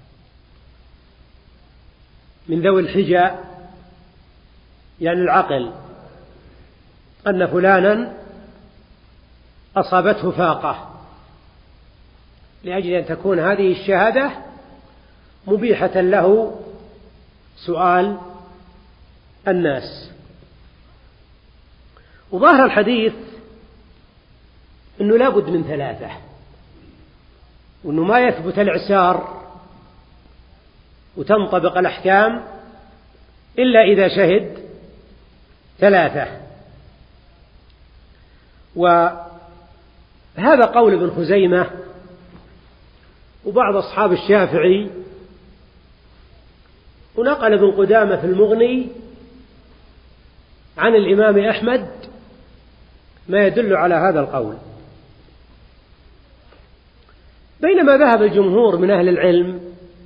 من ذوي الحجة، يعني العقل، أن فلانا أصابته فاقة، لأجل أن تكون هذه الشهادة مبيحة له سؤال الناس. وظاهر الحديث أنه لا بد من ثلاثة، وأنه ما يثبت الإعسار وتنطبق الأحكام إلا إذا شهد ثلاثة. وهذا قول ابن خزيمة وبعض أصحاب الشافعي، ونقل ابن قدامة في المغني عن الإمام أحمد ما يدل على هذا القول، بينما ذهب الجمهور من أهل العلم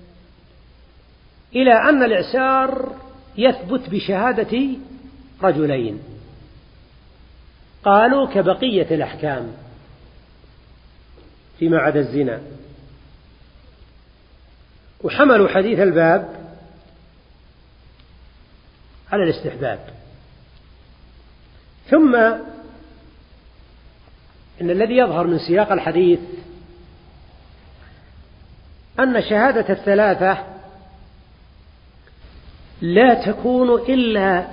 إلى أن الإعسار يثبت بشهادة رجلين، قالوا كبقية الأحكام فيما عدا الزنا، وحملوا حديث الباب على الاستحباب. ثم إن الذي يظهر من سياق الحديث أن شهادة الثلاثة لا تكون إلا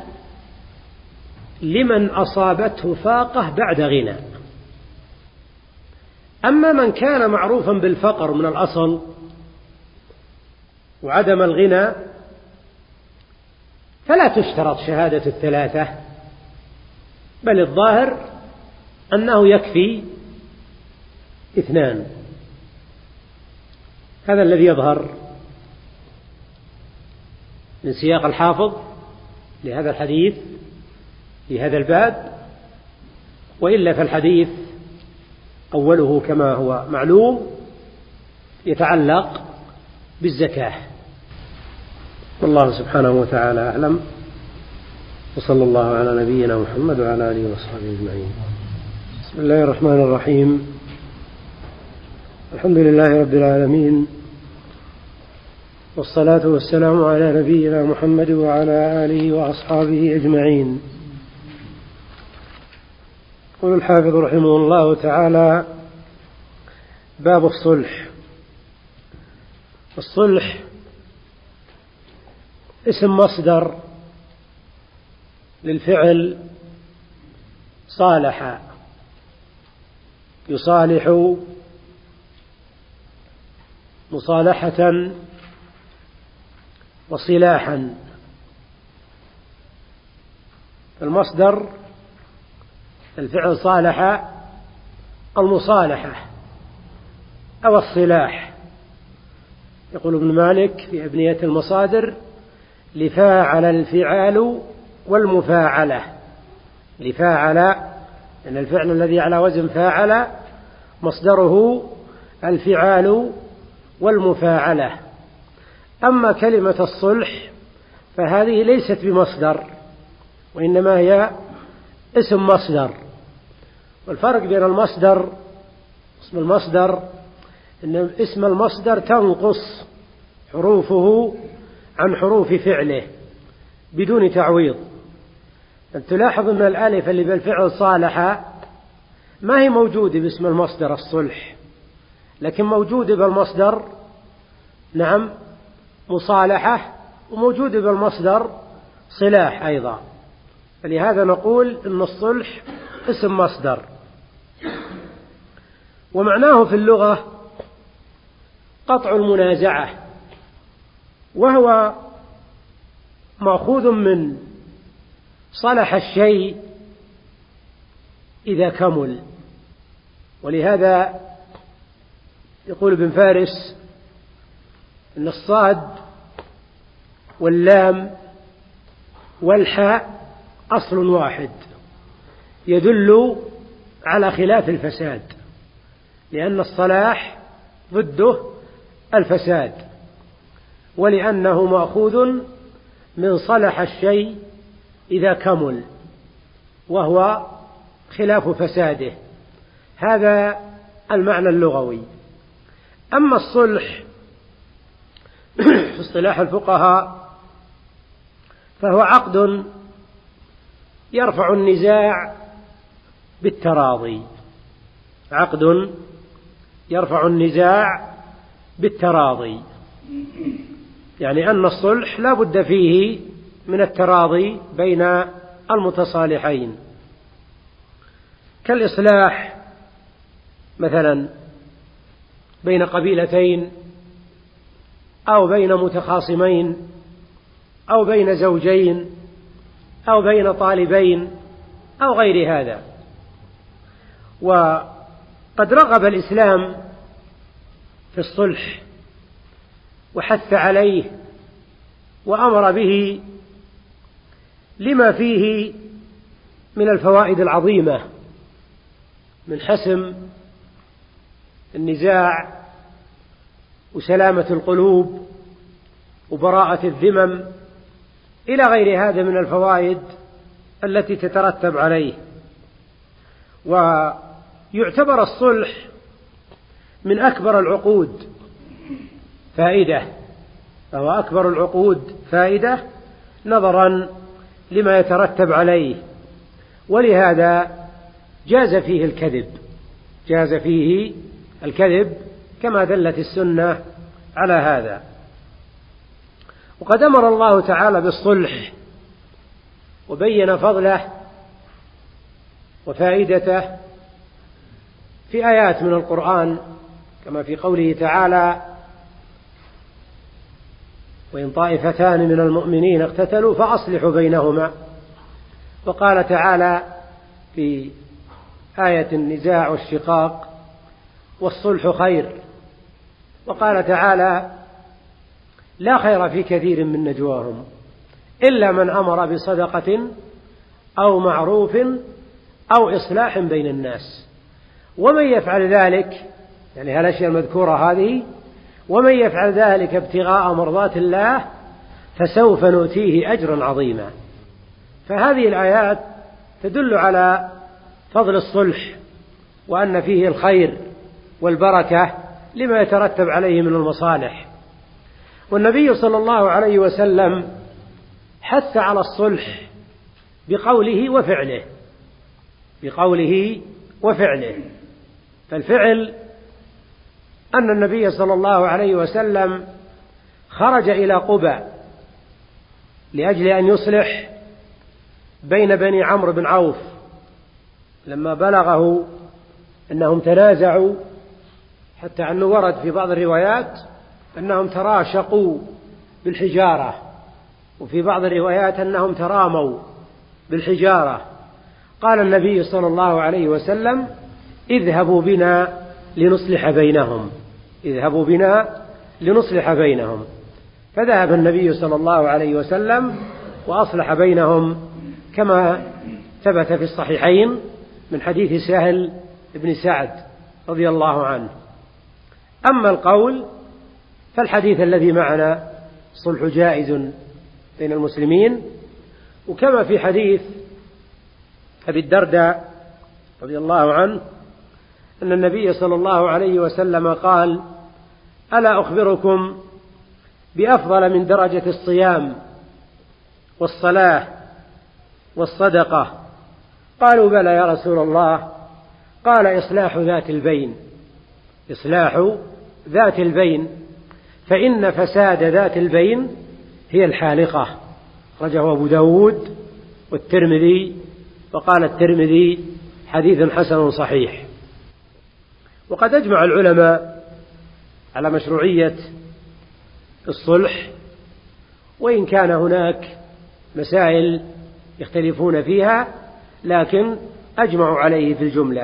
لمن أصابته فاقة بعد غنى. أما من كان معروفا بالفقر من الأصل وعدم الغنى فلا تشترط شهادة الثلاثة، بل الظاهر أنه يكفي اثنان. هذا الذي يظهر من سياق الحافظ لهذا الحديث في هذا الباب، وإلا فالحديث أوله كما هو معلوم يتعلق بالزكاة. والله سبحانه وتعالى أعلم، وصلى الله على نبينا محمد وعلى آله وصحبه أجمعين. بسم الله الرحمن الرحيم. الحمد لله رب العالمين، والصلاة والسلام على نبينا محمد وعلى آله وأصحابه أجمعين. يقول الحافظ رحمه الله تعالى: باب الصلح. الصلح اسم مصدر للفعل صالح، يصالح مصالحة وصلاحا. المصدر الفعل صالح المصالحة أو الصلاح. يقول ابن مالك في أبنية المصادر: لفاعل الفعال والمفاعلة. لفاعل أن الفعل الذي على وزن فاعل مصدره الفعال والمفاعلة. أما كلمة الصلح فهذه ليست بمصدر، وإنما هي اسم مصدر. والفرق بين المصدر اسم المصدر أن اسم المصدر تنقص حروفه عن حروف فعله بدون تعويض. أن تلاحظ أن الألف اللي بالفعل صالح ما هي موجودة باسم المصدر الصلح، لكن موجودة بالمصدر نعم مصالحة، وموجودة بالمصدر صلاح أيضا. فلهذا نقول إن الصلح اسم مصدر. ومعناه في اللغة قطع المنازعة، وهو مأخوذ من صلح الشيء إذا كمل. ولهذا يقول ابن فارس إن الصاد واللام والحاء أصل واحد يدل على خلاف الفساد، لأن الصلاح ضده الفساد، ولأنه مأخوذ من صلح الشيء إذا كمل، وهو خلاف فساده. هذا المعنى اللغوي. أما الصلح في اصطلاح الفقهاء فهو عقد يرفع النزاع بالتراضي، عقد يرفع النزاع بالتراضي، يعني أن الصلح لا بد فيه من التراضي بين المتصالحين، كالإصلاح مثلا بين قبيلتين أو بين متخاصمين أو بين زوجين أو بين طالبين أو غير هذا. وقد رغب الإسلام في الصلح وحث عليه وأمر به لما فيه من الفوائد العظيمة من حسم النزاع وسلامة القلوب وبراءة الذمم إلى غير هذا من الفوائد التي تترتب عليه. ويعتبر الصلح من أكبر العقود فائدة، فهو أكبر العقود فائدة نظرا لما يترتب عليه، ولهذا جاز فيه الكذب، جاز فيه الكذب كما دلت السنة على هذا. وقد أمر الله تعالى بالصلح وبين فضله وفائدته في آيات من القرآن، كما في قوله تعالى: وإن طائفتان من المؤمنين اقتتلوا فأصلحوا بينهما. وقال تعالى في آية النزاع والشقاق: والصلح خير. وقال تعالى: لا خير في كثير من نجواهم إلا من أمر بصدقة أو معروف أو إصلاح بين الناس. ومن يفعل ذلك، يعني هالأشياء المذكورة هذه، ومن يفعل ذلك ابتغاء مرضات الله فسوف نؤتيه أجرا عظيما. فهذه الآيات تدل على فضل الصلح وأن فيه الخير والبركة لما يترتب عليه من المصالح. والنبي صلى الله عليه وسلم حث على الصلح بقوله وفعله، بقوله وفعله. فالفعل أن النبي صلى الله عليه وسلم خرج إلى قباء لأجل أن يصلح بين بني عمرو بن عوف لما بلغه أنهم تنازعوا، حتى أنه ورد في بعض الروايات أنهم تراشقوا بالحجارة، وفي بعض الروايات أنهم تراموا بالحجارة. قال النبي صلى الله عليه وسلم: اذهبوا بنا لنصلح بينهم، اذهبوا بنا لنصلح بينهم. فذهب النبي صلى الله عليه وسلم وأصلح بينهم كما ثبت في الصحيحين من حديث سهل بن سعد رضي الله عنه. أما القول فالحديث الذي معنا: الصلح جائز بين المسلمين. وكما في حديث أبي الدرداء رضي الله عنه أن النبي صلى الله عليه وسلم قال: ألا أخبركم بأفضل من درجة الصيام والصلاة والصدقة؟ قالوا: بلى يا رسول الله. قال: إصلاح ذات البين، إصلاح ذات البين، فإن فساد ذات البين هي الحالقة. أخرجه أبو داود والترمذي، وقال الترمذي: حديث حسن صحيح. وقد أجمع العلماء على مشروعية الصلح، وإن كان هناك مسائل يختلفون فيها، لكن أجمعوا عليه في الجملة.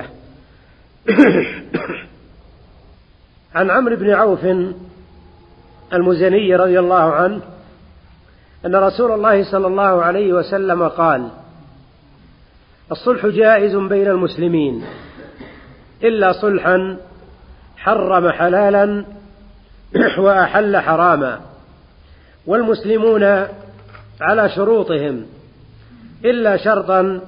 عن عمرو بن عوف المزني رضي الله عنه أن رسول الله صلى الله عليه وسلم قال: الصلح جائز بين المسلمين إلا صلحا حرم حلالا وأحل حراما، والمسلمون على شروطهم إلا شرطا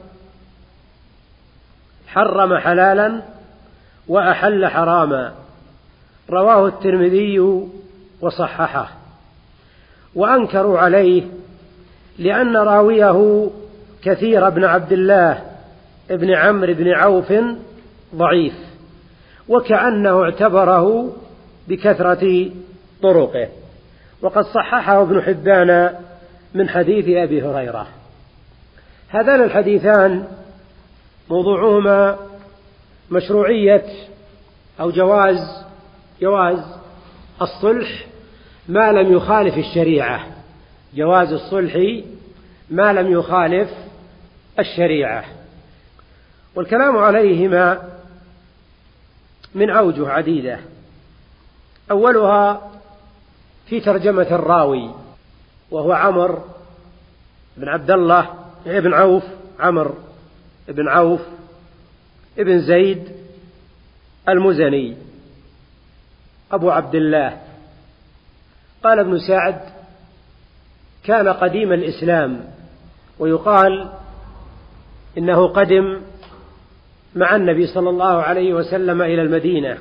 حرم حلالا وأحل حراما. رواه الترمذي وصححه. وأنكروا عليه لأن راويه كثير بن عبد الله بن عمرو بن عوف ضعيف، وكأنه اعتبره بكثرة طرقه، وقد صححه ابن حبان من حديث أبي هريرة. هذان الحديثان موضوعهما مشروعية أو جواز الصلح ما لم يخالف الشريعة، جواز الصلح ما لم يخالف الشريعة. والكلام عليهما من أوجه عديدة، أولها في ترجمة الراوي، وهو عمرو بن عبد الله بن عوف، عمرو بن عوف ابن زيد المزني أبو عبد الله. قال ابن سعد: كان قديم الإسلام، ويقال إنه قدم مع النبي صلى الله عليه وسلم إلى المدينة،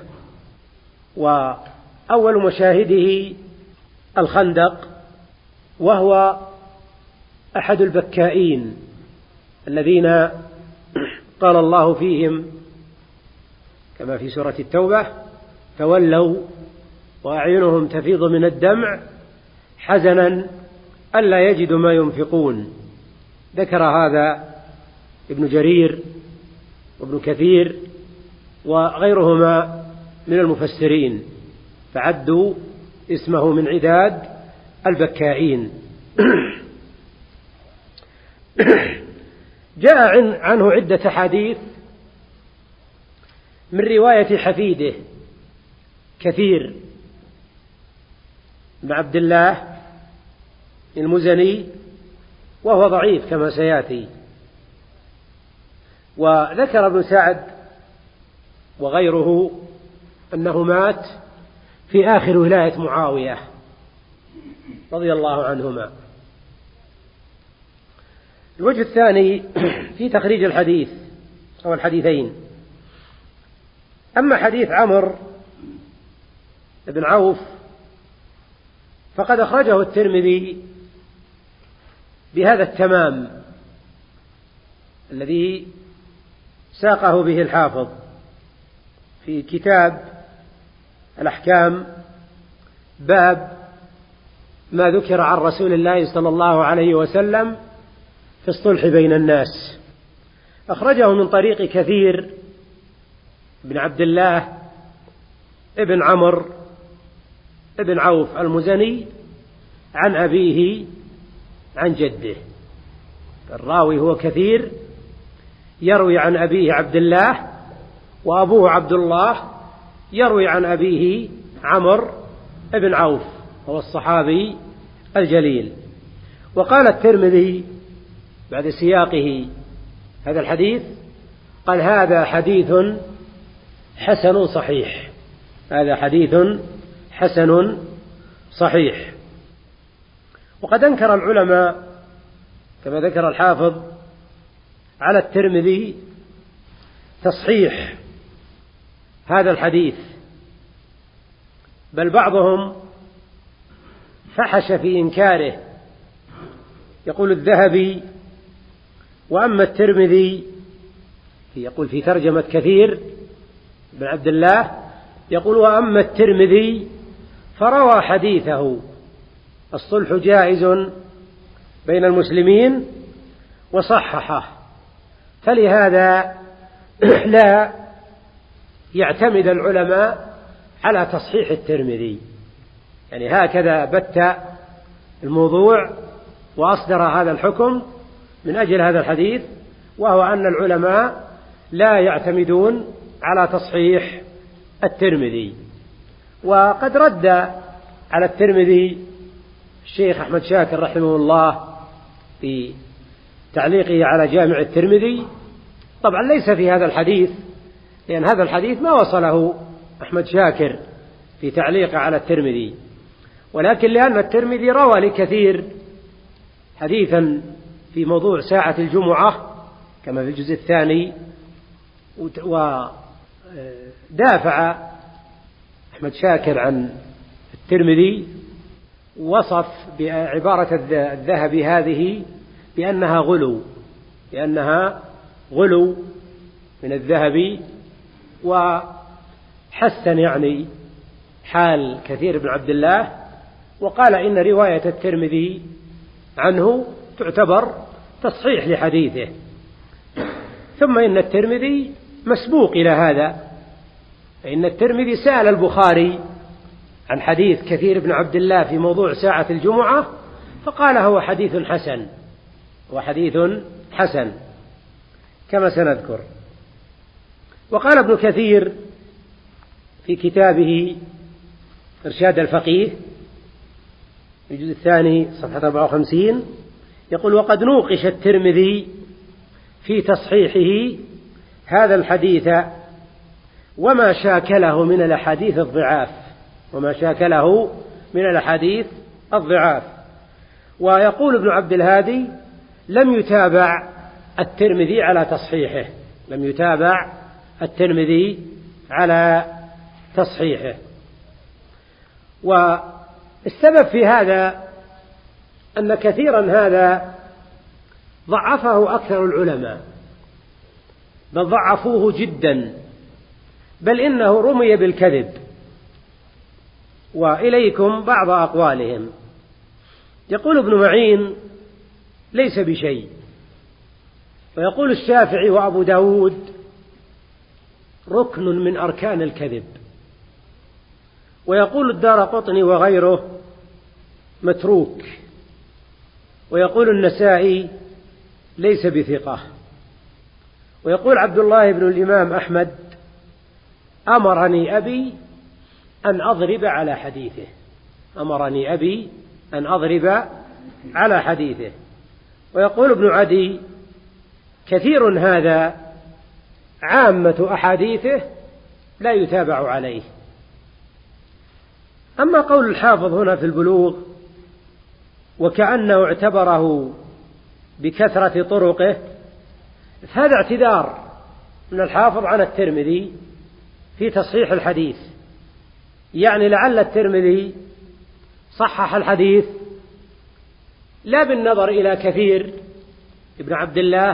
وأول مشاهده الخندق، وهو أحد البكائين الذين قال الله فيهم كما في سورة التوبة: تولوا وأعينهم تفيض من الدمع حزنا ألا يجدوا ما ينفقون. ذكر هذا ابن جرير وابن كثير وغيرهما من المفسرين، فعدوا اسمه من عداد البكائين. جاء عنه عدة حديث من رواية حفيده كثير بن عبد الله المزني، وهو ضعيف كما سيأتي. وذكر ابن سعد وغيره أنه مات في آخر ولاية معاوية رضي الله عنهما. الوجه الثاني في تخريج الحديث أو الحديثين: أما حديث عمرو بن عوف فقد أخرجه الترمذي بهذا التمام الذي ساقه به الحافظ في كتاب الأحكام، باب ما ذكر عن رسول الله صلى الله عليه وسلم في الصلح بين الناس. أخرجه من طريق كثير بن عبد الله ابن عمرو ابن عوف المزني عن أبيه عن جده. الراوي هو كثير، يروي عن أبيه عبد الله، وأبوه عبد الله يروي عن أبيه عمرو ابن عوف هو الصحابي الجليل. وقال الترمذي بعد سياقه هذا الحديث، قال: هذا حديث حسن صحيح، هذا حديث حسن صحيح. وقد أنكر العلماء كما ذكر الحافظ على الترمذي تصحيح هذا الحديث، بل بعضهم فحش في إنكاره. يقول الذهبي: وأما الترمذي، يقول في ترجمة كثير بن عبد الله، يقول: وأما الترمذي فروى حديثه الصلح جائز بين المسلمين وصححه، فلهذا لا يعتمد العلماء على تصحيح الترمذي. يعني هكذا بت الموضوع وأصدر هذا الحكم من أجل هذا الحديث، وهو أن العلماء لا يعتمدون على تصحيح الترمذي. وقد رد على الترمذي الشيخ أحمد شاكر رحمه الله في تعليقه على جامع الترمذي، طبعا ليس في هذا الحديث، لأن هذا الحديث ما وصله أحمد شاكر في تعليقه على الترمذي، ولكن لأن الترمذي روى لكثير حديثا في موضوع ساعة الجمعة كما في الجزء الثاني، ودافع أحمد شاكر عن الترمذي، وصف بعبارة الذهبي هذه بأنها غلو من الذهبي، وحسن يعني حال كثير بن عبد الله، وقال إن رواية الترمذي عنه تعتبر تصحيح لحديثه. ثم إن الترمذي مسبوق إلى هذا، فإن الترمذي سأل البخاري عن حديث كثير بن عبد الله في موضوع ساعة الجمعة، فقال هو حديث حسن كما سنذكر. وقال ابن كثير في كتابه إرشاد الفقيه في الجزء الثاني صفحة 54 يقول: وقد نوقش الترمذي في تصحيحه هذا الحديث وما شاكله من الأحاديث الضعاف. ويقول ابن عبد الهادي: لم يتابع الترمذي على تصحيحه. والسبب في هذا أن كثيرا هذا ضعفه أكثر العلماء، بل ضعفوه جدا، بل إنه رمي بالكذب. وإليكم بعض أقوالهم. يقول ابن معين: ليس بشيء. ويقول الشافعي وأبو داود: ركن من أركان الكذب. ويقول الدارقطني وغيره: متروك. ويقول النسائي: ليس بثقة. ويقول عبد الله بن الإمام أحمد: أمرني أبي أن أضرب على حديثه. ويقول ابن عدي: كثير هذا عامة أحاديثه لا يتابع عليه. أما قول الحافظ هنا في البلوغ وكأنه اعتبره بكثرة طرقه، هذا اعتذار من الحافظ عن الترمذي في تصحيح الحديث، يعني لعل الترمذي صحح الحديث لا بالنظر إلى كثير ابن عبد الله،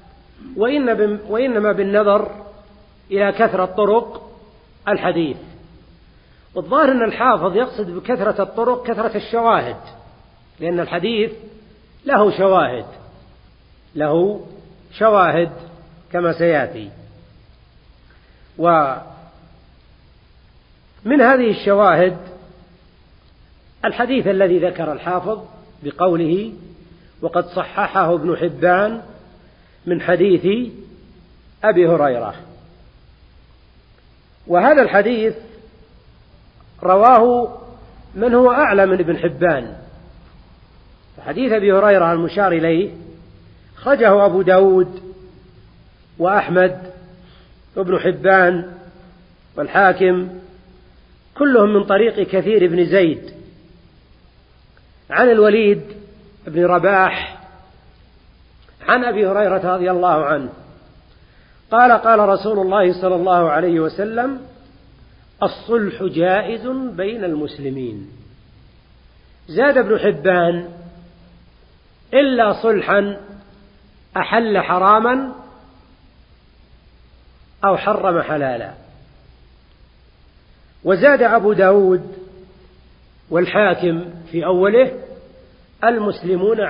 وإنما بالنظر إلى كثرة طرق الحديث. والظاهر أن الحافظ يقصد بكثرة الطرق كثرة الشواهد، لأن الحديث له شواهد كما سيأتي. ومن هذه الشواهد الحديث الذي ذكر الحافظ بقوله: وقد صححه ابن حبان من حديث أبي هريرة. وهذا الحديث رواه من هو أعلى من ابن حبان. حديث أبي هريرة المشار إليه خرجه أبو داود وأحمد وابن حبان والحاكم، كلهم من طريق كثير بن زيد عن الوليد بن رباح عن أبي هريرة رضي الله عنه قال: قال رسول الله صلى الله عليه وسلم: الصلح جائز بين المسلمين. زاد ابن حبان: إلا صلحا أحل حراما أو حرم حلالا. وزاد أبو داود والحاكم في أوله: المسلمون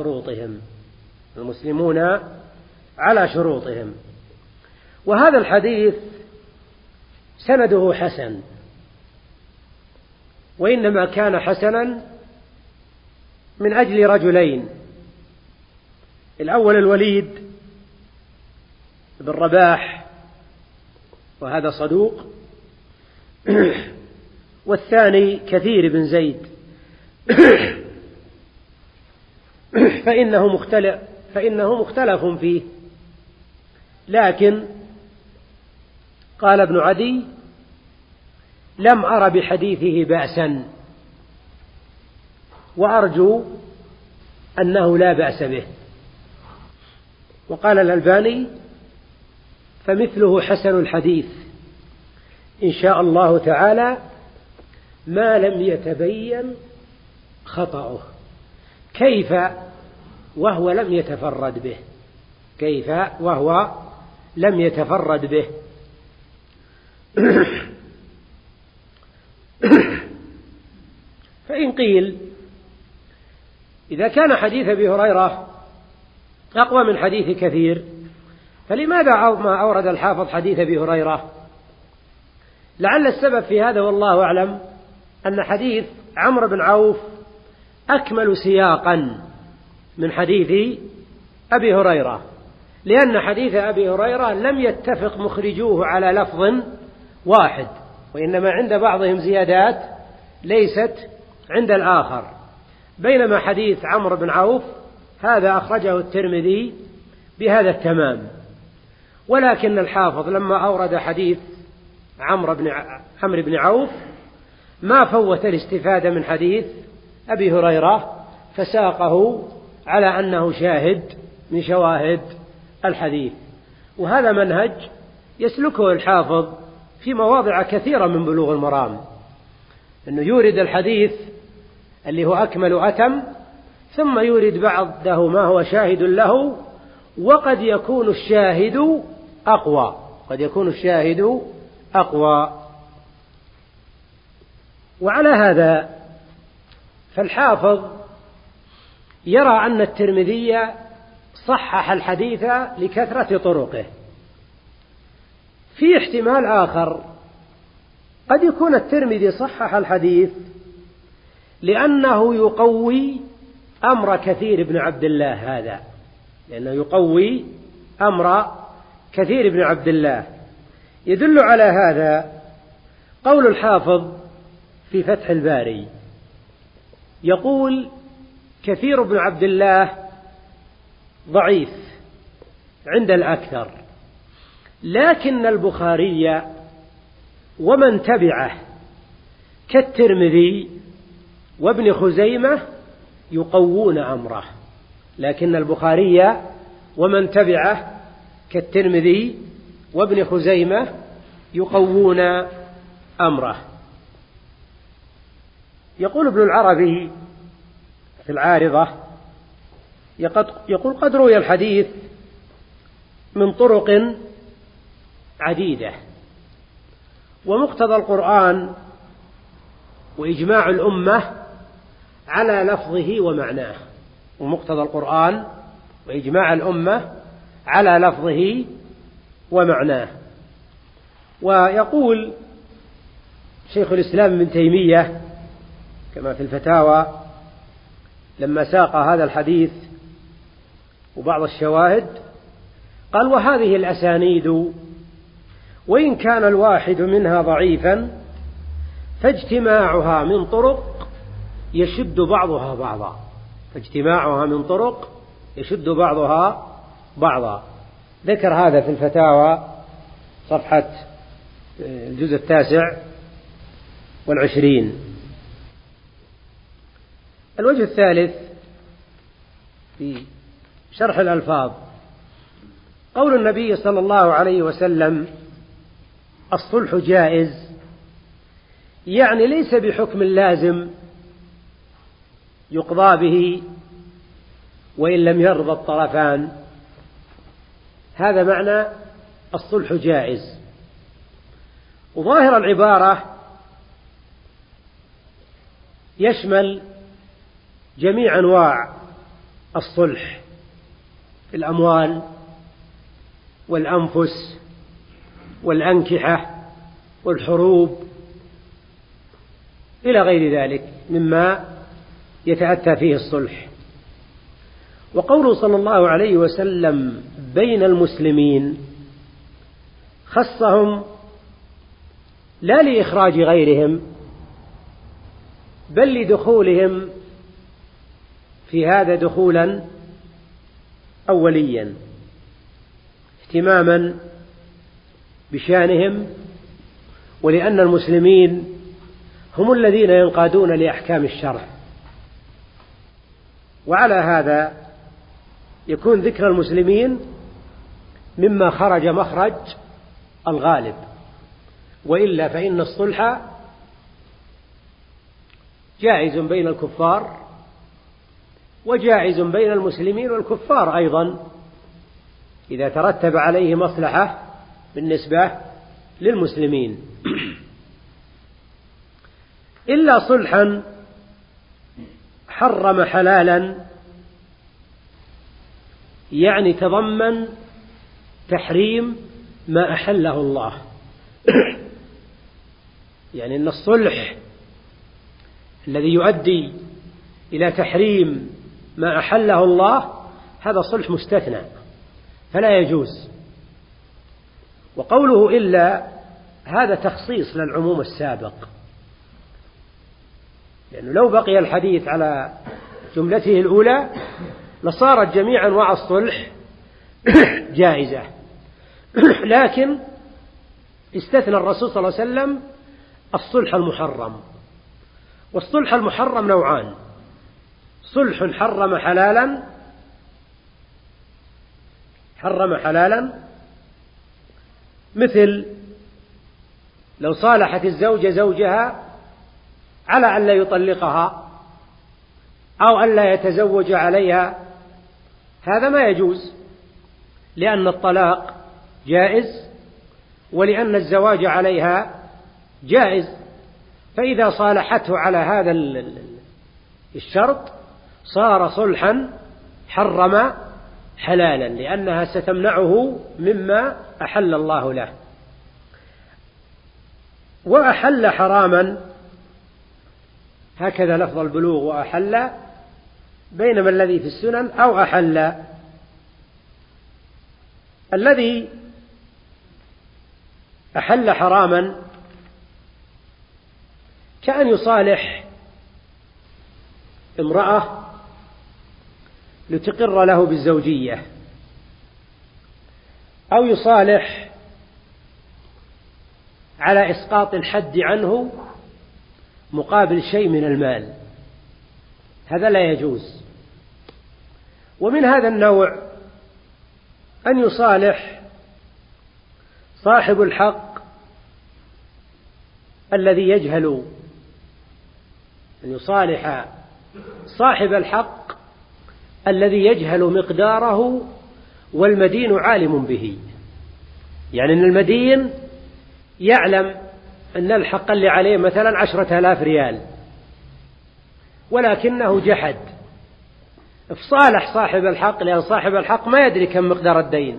على شروطهم. وهذا الحديث سنده حسن، وإنما كان حسنا من أجل رجلين: الأول الوليد بن رباح وهذا صدوق، والثاني كثير بن زيد فإنه مختلف فيه. لكن قال ابن عدي: لم أر بحديثه بأسا، وأرجو أنه لا بأس به. وقال الألباني: فمثله حسن الحديث إن شاء الله تعالى ما لم يتبين خطأه. كيف وهو لم يتفرد به؟ كيف وهو لم يتفرد به؟ فإن قيل إذا كان حديث أبي هريرة أقوى من حديث كثير، فلماذا ما أورد الحافظ حديث أبي هريرة؟ لعل السبب في هذا والله أعلم أن حديث عمرو بن عوف أكمل سياقا من حديث أبي هريرة، لأن حديث أبي هريرة لم يتفق مخرجوه على لفظ واحد، وإنما عند بعضهم زيادات ليست عند الآخر، بينما حديث عمرو بن عوف هذا أخرجه الترمذي بهذا التمام. ولكن الحافظ لما أورد حديث عمرو بن عوف ما فوت الاستفادة من حديث أبي هريرة، فساقه على أنه شاهد من شواهد الحديث. وهذا منهج يسلكه الحافظ في مواضع كثيرة من بلوغ المرام، أنه يورد الحديث اللي هو أكمل أتم، ثم يورد بعده ما هو شاهد له، وقد يكون الشاهد أقوى، قد يكون الشاهد أقوى. وعلى هذا فالحافظ يرى أن الترمذي صحح الحديث لكثرة طرقه. في احتمال آخر، قد يكون الترمذي صحح الحديث لأنه يقوي أمر كثير بن عبد الله، هذا لأنه يقوي أمر كثير بن عبد الله. يدل على هذا قول الحافظ في فتح الباري، يقول: كثير بن عبد الله ضعيف عند الأكثر، لكن البخاري ومن تبعه كالترمذي وابن خزيمة يقوون أمره. لكن البخاري ومن تبعه كالترمذي وابن خزيمة يقوون أمره. يقول ابن العربي في العارضة، يقول: قد روي الحديث من طرق عديدة، ومقتضى القرآن وإجماع الأمة على لفظه ومعناه، ومقتضى القرآن وإجماع الأمة على لفظه ومعناه. ويقول شيخ الإسلام ابن تيمية كما في الفتاوى لما ساق هذا الحديث وبعض الشواهد، قال: وهذه الأسانيد وإن كان الواحد منها ضعيفا فاجتماعها من طرق يشد بعضها بعضا، فاجتماعها من طرق يشد بعضها بعضا. ذكر هذا في الفتاوى صفحة الجزء 29. الوجه الثالث في شرح الألفاظ، قول النبي صلى الله عليه وسلم: الصلح جائز، يعني ليس بحكم لازم يقضى به وإن لم يرضى الطرفان. هذا معنى الصلح جائز. وظاهر العبارة يشمل جميع أنواع الصلح في الأموال والأنفس والأنكحة والحروب إلى غير ذلك مما يتأتى فيه الصلح. وقوله صلى الله عليه وسلم بين المسلمين خصهم لا لإخراج غيرهم، بل لدخولهم في هذا دخولا أوليا اهتماما بشانهم، ولأن المسلمين هم الذين ينقادون لأحكام الشرع، وعلى هذا يكون ذكر المسلمين مما خرج مخرج الغالب، وإلا فإن الصلح جائز بين الكفار وجائز بين المسلمين والكفار أيضا إذا ترتب عليه مصلحة بالنسبة للمسلمين، إلا صلحا حرم حلالا، يعني تضمن تحريم ما أحله الله. يعني أن الصلح الذي يؤدي إلى تحريم ما أحله الله هذا صلح مستثنى فلا يجوز. وقوله إلا هذا تخصيص للعموم السابق، لأنه لو بقي الحديث على جملته الأولى لصارت جميع أنواع الصلح جائزة، لكن استثنى الرسول صلى الله عليه وسلم الصلح المحرم. والصلح المحرم نوعان: صلح حرم حلالا مثل لو صالحت الزوجة زوجها على أن لا يطلقها أو أن لا يتزوج عليها، هذا ما يجوز، لأن الطلاق جائز ولأن الزواج عليها جائز. فإذا صالحته على هذا الشرط صار صلحا حرم حلالا، لأنها ستمنعه مما أحل الله له. وأحل حراما هكذا لفظ البلوغ، وأحل، بينما الذي في السنن أو أحل. الذي أحل حراما كأن يصالح امرأة لتقر له بالزوجية، أو يصالح على إسقاط الحد عنه مقابل شيء من المال، هذا لا يجوز. ومن هذا النوع أن يصالح صاحب الحق الذي يجهل، أن يصالح صاحب الحق الذي يجهل مقداره والمدين عالم به. يعني أن المدين يعلم أن الحق اللي عليه مثلا 10,000 ريال ولكنه جحد، فصالح صاحب الحق، لأن صاحب الحق ما يدري كم مقدار الدين،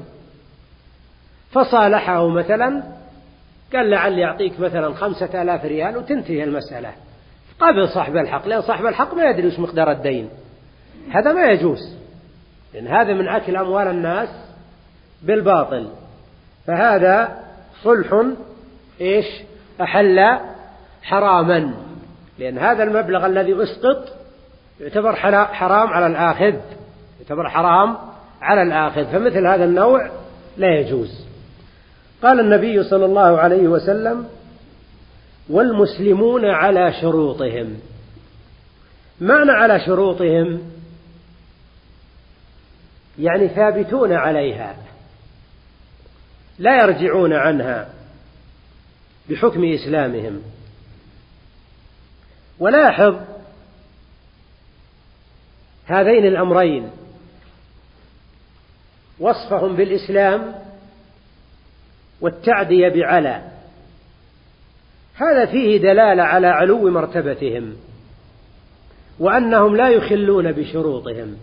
فصالحه مثلا قال لعل يعطيك مثلا 5,000 ريال وتنتهي المسألة، قابل صاحب الحق، لأن صاحب الحق ما يدري وش مقدار الدين، هذا ما يجوز، لأن هذا من أكل أموال الناس بالباطل. فهذا صلح إيش؟ أحل حراما، لأن هذا المبلغ الذي أسقط يعتبر حرام على الآخذ، يعتبر حرام على الآخذ، فمثل هذا النوع لا يجوز. قال النبي صلى الله عليه وسلم: والمسلمون على شروطهم. معنى على شروطهم يعني ثابتون عليها لا يرجعون عنها بحكم إسلامهم. ولاحظ هذين الأمرين: وصفهم بالإسلام والتعدية بعلى، هذا فيه دلالة على علو مرتبتهم وأنهم لا يخلون بشروطهم،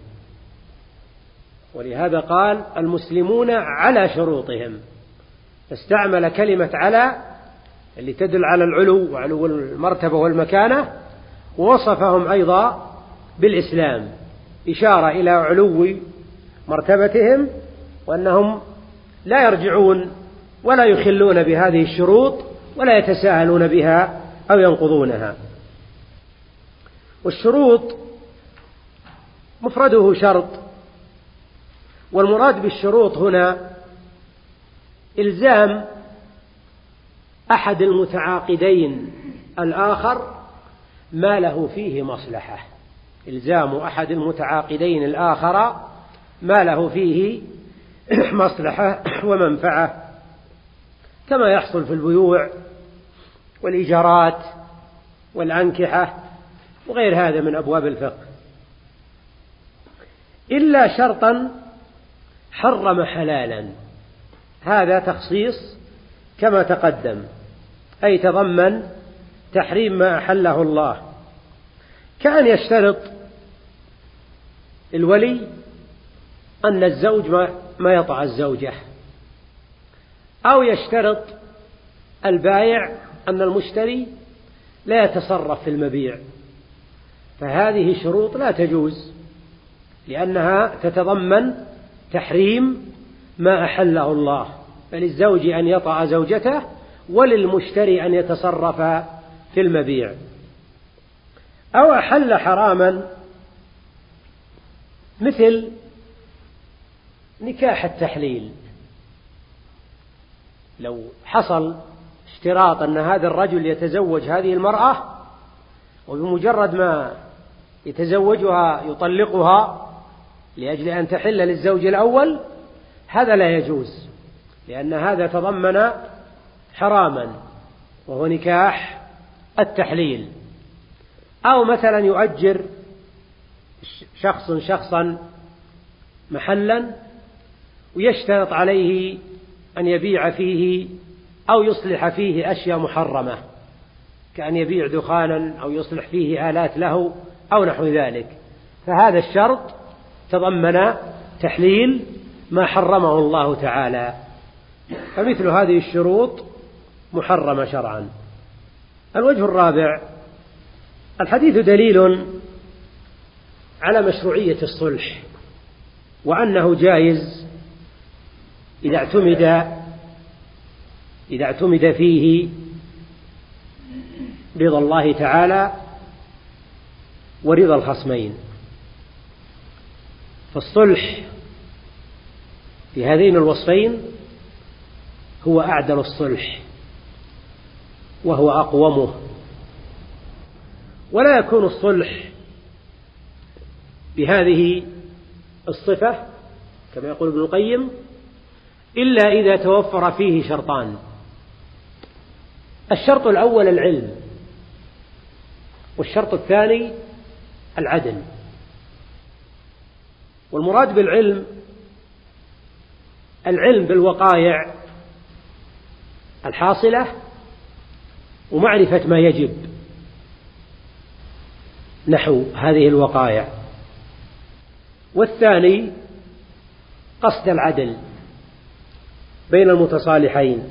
ولهذا قال المسلمون على شروطهم، فاستعمل كلمة على اللي تدل على العلو وعلو المرتبة والمكانة، ووصفهم أيضا بالإسلام إشارة إلى علو مرتبتهم وأنهم لا يرجعون ولا يخلون بهذه الشروط ولا يتساهلون بها أو ينقضونها. والشروط مفرده شرط، والمراد بالشروط هنا إلزام أحد المتعاقدين الآخر ما له فيه مصلحة، إلزام أحد المتعاقدين الآخر ما له فيه مصلحة ومنفعة، كما يحصل في البيوع والإيجارات والأنكحة وغير هذا من أبواب الفقه، إلا شرطا حرم حلالا، هذا تخصيص كما تقدم، أي تضمن تحريم ما أحله الله، كأن يشترط الولي أن الزوج ما يطع الزوجة، أو يشترط البائع أن المشتري لا يتصرف في المبيع، فهذه شروط لا تجوز، لأنها تتضمن تحريم ما أحله الله، فللزوج أن يطع زوجته وللمشتري أن يتصرف في المبيع. أو أحل حراما مثل نكاح التحليل، لو حصل اشتراط أن هذا الرجل يتزوج هذه المرأة وبمجرد ما يتزوجها يطلقها لأجل أن تحل للزوج الأول، هذا لا يجوز، لأن هذا تضمن حراما وهو نكاح التحليل. أو مثلا يؤجر شخصا محلا ويشترط عليه أن يبيع فيه أو يصلح فيه أشياء محرمة، كأن يبيع دخانا أو يصلح فيه آلات له أو نحو ذلك، فهذا الشرط تضمن تحليل ما حرمه الله تعالى، فمثل هذه الشروط محرمة شرعا. الوجه الرابع: الحديث دليل على مشروعية الصلح، وأنه جائز إذا اعتمد فيه رضا الله تعالى ورضا الخصمين، فالصلح في هذين الوصفين هو أعدل الصلح وهو أقومه، ولا يكون الصلح بهذه الصفة كما يقول ابن القيم إلا إذا توفر فيه شرطان: الشرط الأول العلم، والشرط الثاني العدل. والمراد بالعلم العلم بالوقائع الحاصلة ومعرفة ما يجب نحو هذه الوقائع، والثاني قصد العدل بين المتصالحين.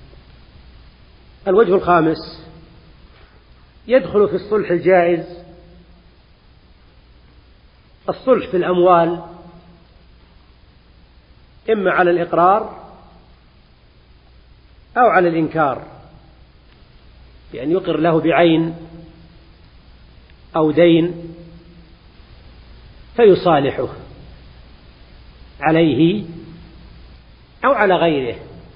الوجه الخامس: يدخل في الصلح الجائز الصلح في الأموال، إما على الإقرار أو على الإنكار، بأن يقر له بعين أو دين فيصالحه عليه أو على غيره،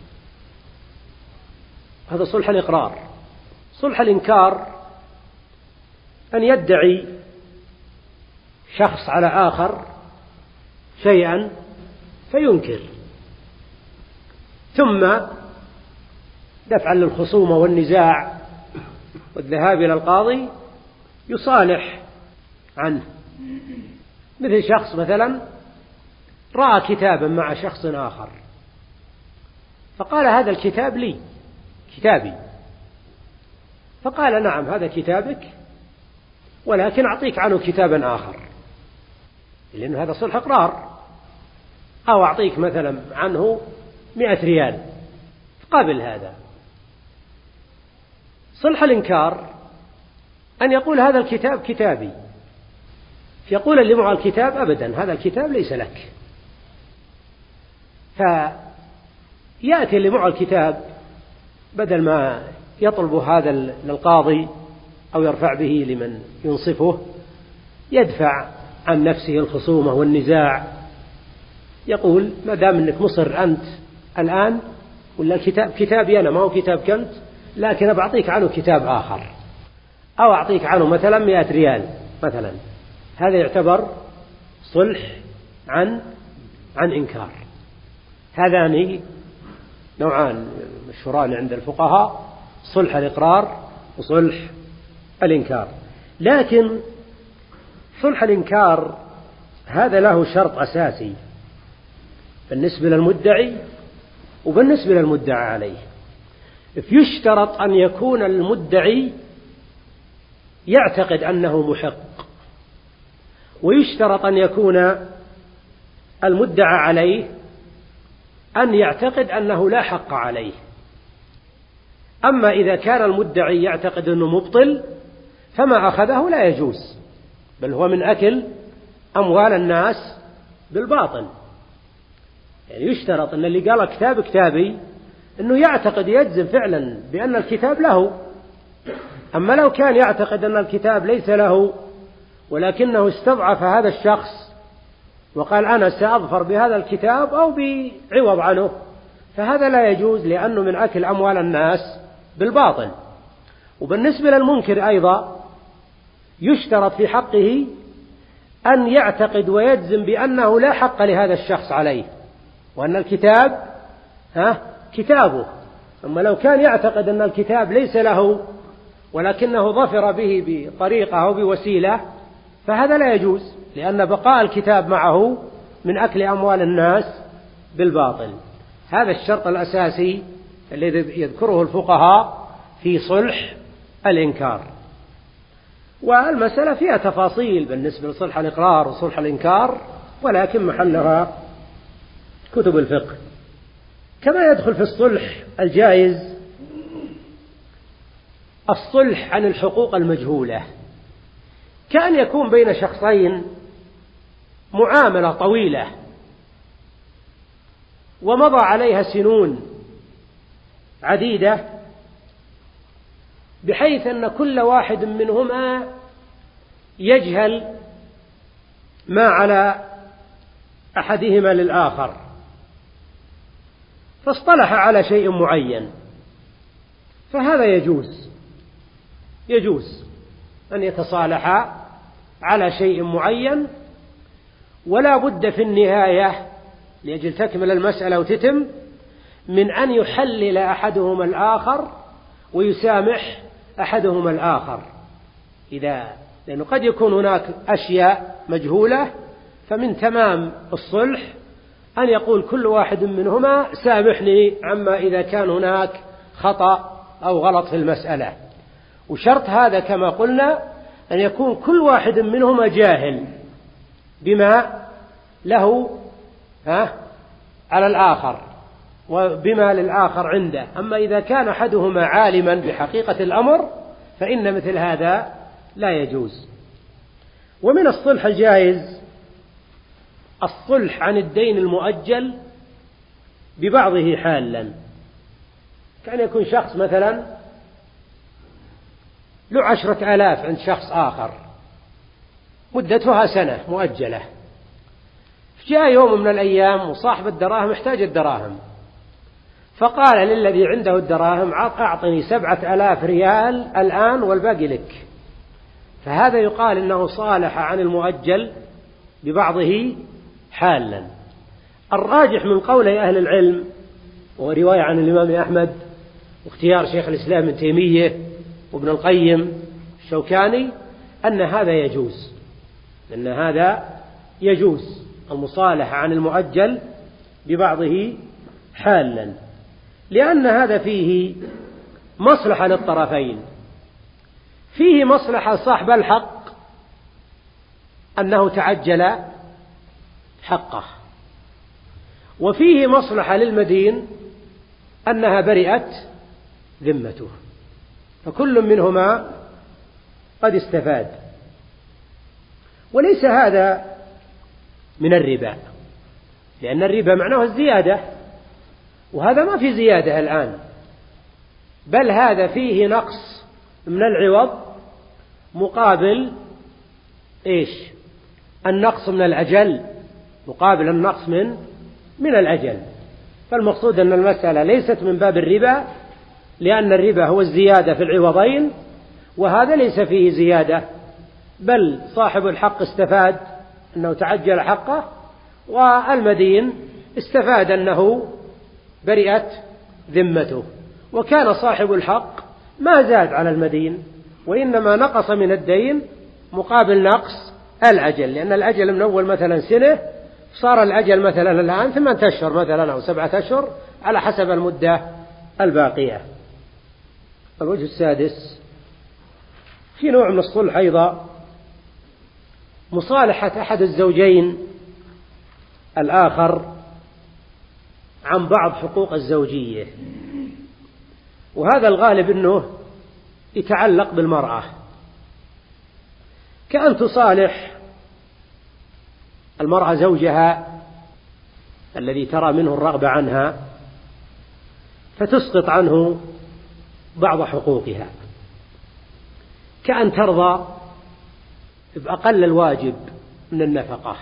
هذا صلح الإقرار. صلح الإنكار أن يدعي شخص على آخر شيئا فينكر، ثم دفعا للخصومة والنزاع والذهاب إلى القاضي يصالح عنه. مثل شخص مثلا رأى كتابا مع شخص آخر فقال: هذا الكتاب لي، كتابي. فقال: نعم هذا كتابك، ولكن أعطيك عنه كتابا آخر، لأن هذا صلح إقرار، أو أعطيك مثلا عنه 100 ريال قبل هذا. صلح الإنكار أن يقول: هذا الكتاب كتابي، فيقول اللي معه الكتاب: أبدا هذا الكتاب ليس لك. فيأتي اللي معه الكتاب بدل ما يطلب هذا للقاضي أو يرفع به لمن ينصفه، يدفع عن نفسه الخصومة والنزاع، يقول ما دام أنك مصر أنت الآن، ولا كتابي أنا ما هو كتابك أنت، لكن بعطيك عنه كتاب آخر، أو أعطيك عنه مثلا 100 ريال مثلا، هذا يعتبر صلح عن إنكار. هذان نوعان مشهوران عند الفقهاء، صلح الإقرار وصلح الإنكار. لكن صلح الإنكار هذا له شرط أساسي بالنسبة للمدعي وبالنسبة للمدعى عليه. يشترط أن يكون المدعي يعتقد أنه محق، ويشترط أن يكون المدعى عليه أن يعتقد أنه لا حق عليه. أما إذا كان المدعي يعتقد أنه مبطل فما أخذه لا يجوز، بل هو من أكل أموال الناس بالباطل. يعني يشترط أن اللي قال كتاب كتابي أنه يعتقد يجزم فعلا بأن الكتاب له. أما لو كان يعتقد أن الكتاب ليس له ولكنه استضعف هذا الشخص وقال أنا سأظفر بهذا الكتاب أو بعوض عنه، فهذا لا يجوز، لأنه من أكل أموال الناس بالباطل. وبالنسبة للمنكر أيضا يشترط في حقه أن يعتقد ويجزم بأنه لا حق لهذا الشخص عليه، وأن الكتاب كتابه. أما لو كان يعتقد أن الكتاب ليس له ولكنه ظفر به بطريقة أو بوسيلة، فهذا لا يجوز، لأن بقاء الكتاب معه من أكل أموال الناس بالباطل. هذا الشرط الأساسي الذي يذكره الفقهاء في صلح الإنكار. والمسألة فيها تفاصيل بالنسبة لصلح الإقرار وصلح الإنكار، ولكن محلها كتب الفقه. كما يدخل في الصلح الجائز الصلح عن الحقوق المجهولة، كأن يكون بين شخصين معاملة طويلة ومضى عليها سنون عديدة، بحيث أن كل واحد منهما يجهل ما على أحدهما للآخر، فاصطلح على شيء معين، فهذا يجوز أن يتصالحا على شيء معين، ولا بد في النهاية لأجل تكمل المسألة وتتم من أن يحلل أحدهما الآخر ويسامح أحدهما الآخر. لأنه قد يكون هناك أشياء مجهولة، فمن تمام الصلح أن يقول كل واحد منهما سامحني عما إذا كان هناك خطأ أو غلط في المسألة. وشرط هذا كما قلنا أن يكون كل واحد منهما جاهل بما له على الآخر وبما للآخر عنده. أما إذا كان أحدهما عالما بحقيقة الأمر فإن مثل هذا لا يجوز. ومن الصلح الجائز الصلح عن الدين المؤجل ببعضه حالا. كان يكون شخص مثلا له 10,000 عند شخص آخر مدتها سنة مؤجلة، جاء يوم من الأيام وصاحب الدراهم احتاج الدراهم، فقال للذي عنده الدراهم أعطني 7,000 ريال الآن والباقي لك. فهذا يقال إنه صالح عن المؤجل ببعضه حالا. الراجح من قول أهل العلم ورواية عن الإمام أحمد واختيار شيخ الإسلام ابن تيمية وابن القيم الشوكاني أن هذا يجوز المصالحة عن المؤجل ببعضه حالا، لأن هذا فيه مصلحة للطرفين. فيه مصلحة صاحب الحق أنه تعجل حقه، وفيه مصلحة للمدين أنها برئت ذمته، فكل منهما قد استفاد. وليس هذا من الربا، لأن الربا معناه الزيادة، وهذا ما في زيادة الآن، بل هذا فيه نقص من العوض مقابل النقص من الأجل مقابل النقص من الأجل. فالمقصود أن المسألة ليست من باب الربا، لأن الربا هو الزيادة في العوضين، وهذا ليس فيه زيادة، بل صاحب الحق استفاد أنه تعجل حقه، والمدين استفاد أنه برئت ذمته. وكان صاحب الحق ما زاد على المدين، وإنما نقص من الدين مقابل نقص الأجل، لأن الأجل من أول مثلا سنة، صار الأجل مثلا الآن 8 أشهر مثلا أو 7 أشهر على حسب المدة الباقية. الوجه السادس في نوع من الصلح أيضا مصالحة أحد الزوجين الآخر عن بعض حقوق الزوجية، وهذا الغالب أنه يتعلق بالمرأة، كأن تصالح المرأة زوجها الذي ترى منه الرغبة عنها فتسقط عنه بعض حقوقها، كأن ترضى بأقل الواجب من النفقة،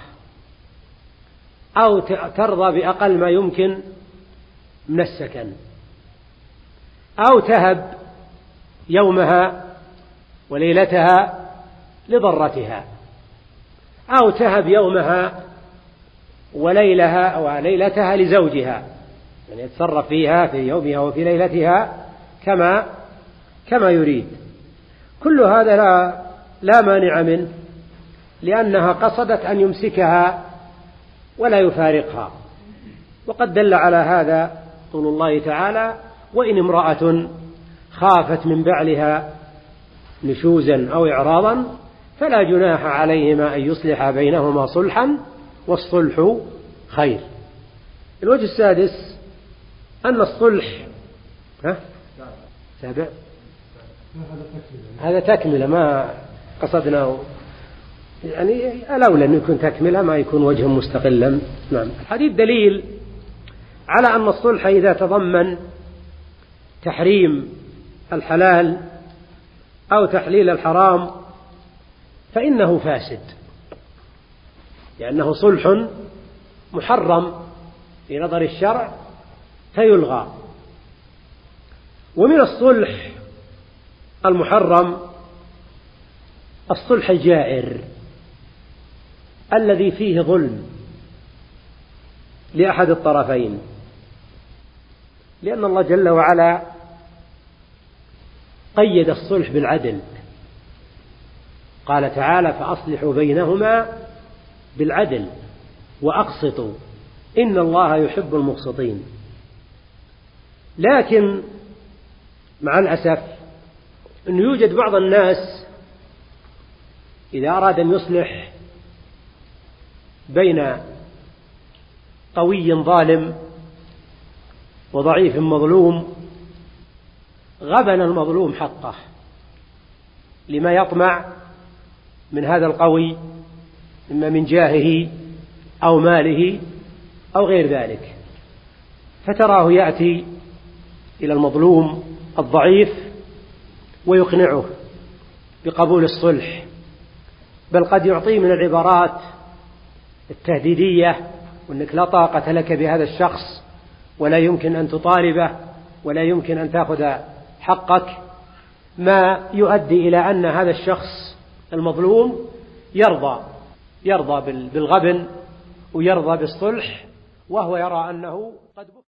أو ترضى بأقل ما يمكن من السكن، أو تهب يومها وليلتها لضرتها، أو تهب يومها وليلها أو ليلتها لزوجها، يعني يتصرف فيها في يومها وفي ليلتها كما يريد. كل هذا لا مانع منه، لأنها قصدت أن يمسكها ولا يفارقها. وقد دل على هذا قول الله تعالى: وإن امرأة خافت من بعلها نشوزا أو إعراضا فلا جناح عليهما أن يصلحا بينهما صلحا والصلح خير. الوجه السادس أن الصلح سابع، هذا تكملة ما قصدناه، يعني الأولى أن يكون تكملة ما يكون وجه مستقلا. نعم. الحديث دليل على أن الصلح إذا تضمن تحريم الحلال أو تحليل الحرام فإنه فاسد، لأنه صلح محرم في نظر الشرع فيلغى. ومن الصلح المحرم الصلح الجائر الذي فيه ظلم لأحد الطرفين، لأن الله جل وعلا قيد الصلح بالعدل، قال تعالى: فأصلحوا بينهما بالعدل وأقسطوا إن الله يحب المقسطين. لكن مع الأسف أنه يوجد بعض الناس إذا أراد أن يصلح بين قوي ظالم وضعيف مظلوم غبن المظلوم حقه لما يطمع من هذا القوي، إما من جاهه أو ماله أو غير ذلك، فتراه يأتي إلى المظلوم الضعيف ويقنعه بقبول الصلح، بل قد يعطيه من العبارات التهديدية، وأنك لا طاقة لك بهذا الشخص ولا يمكن أن تطالبه ولا يمكن أن تأخذ حقك، ما يؤدي إلى أن هذا الشخص المظلوم يرضى بالغبن ويرضى بالصلح، وهو يرى أنه قد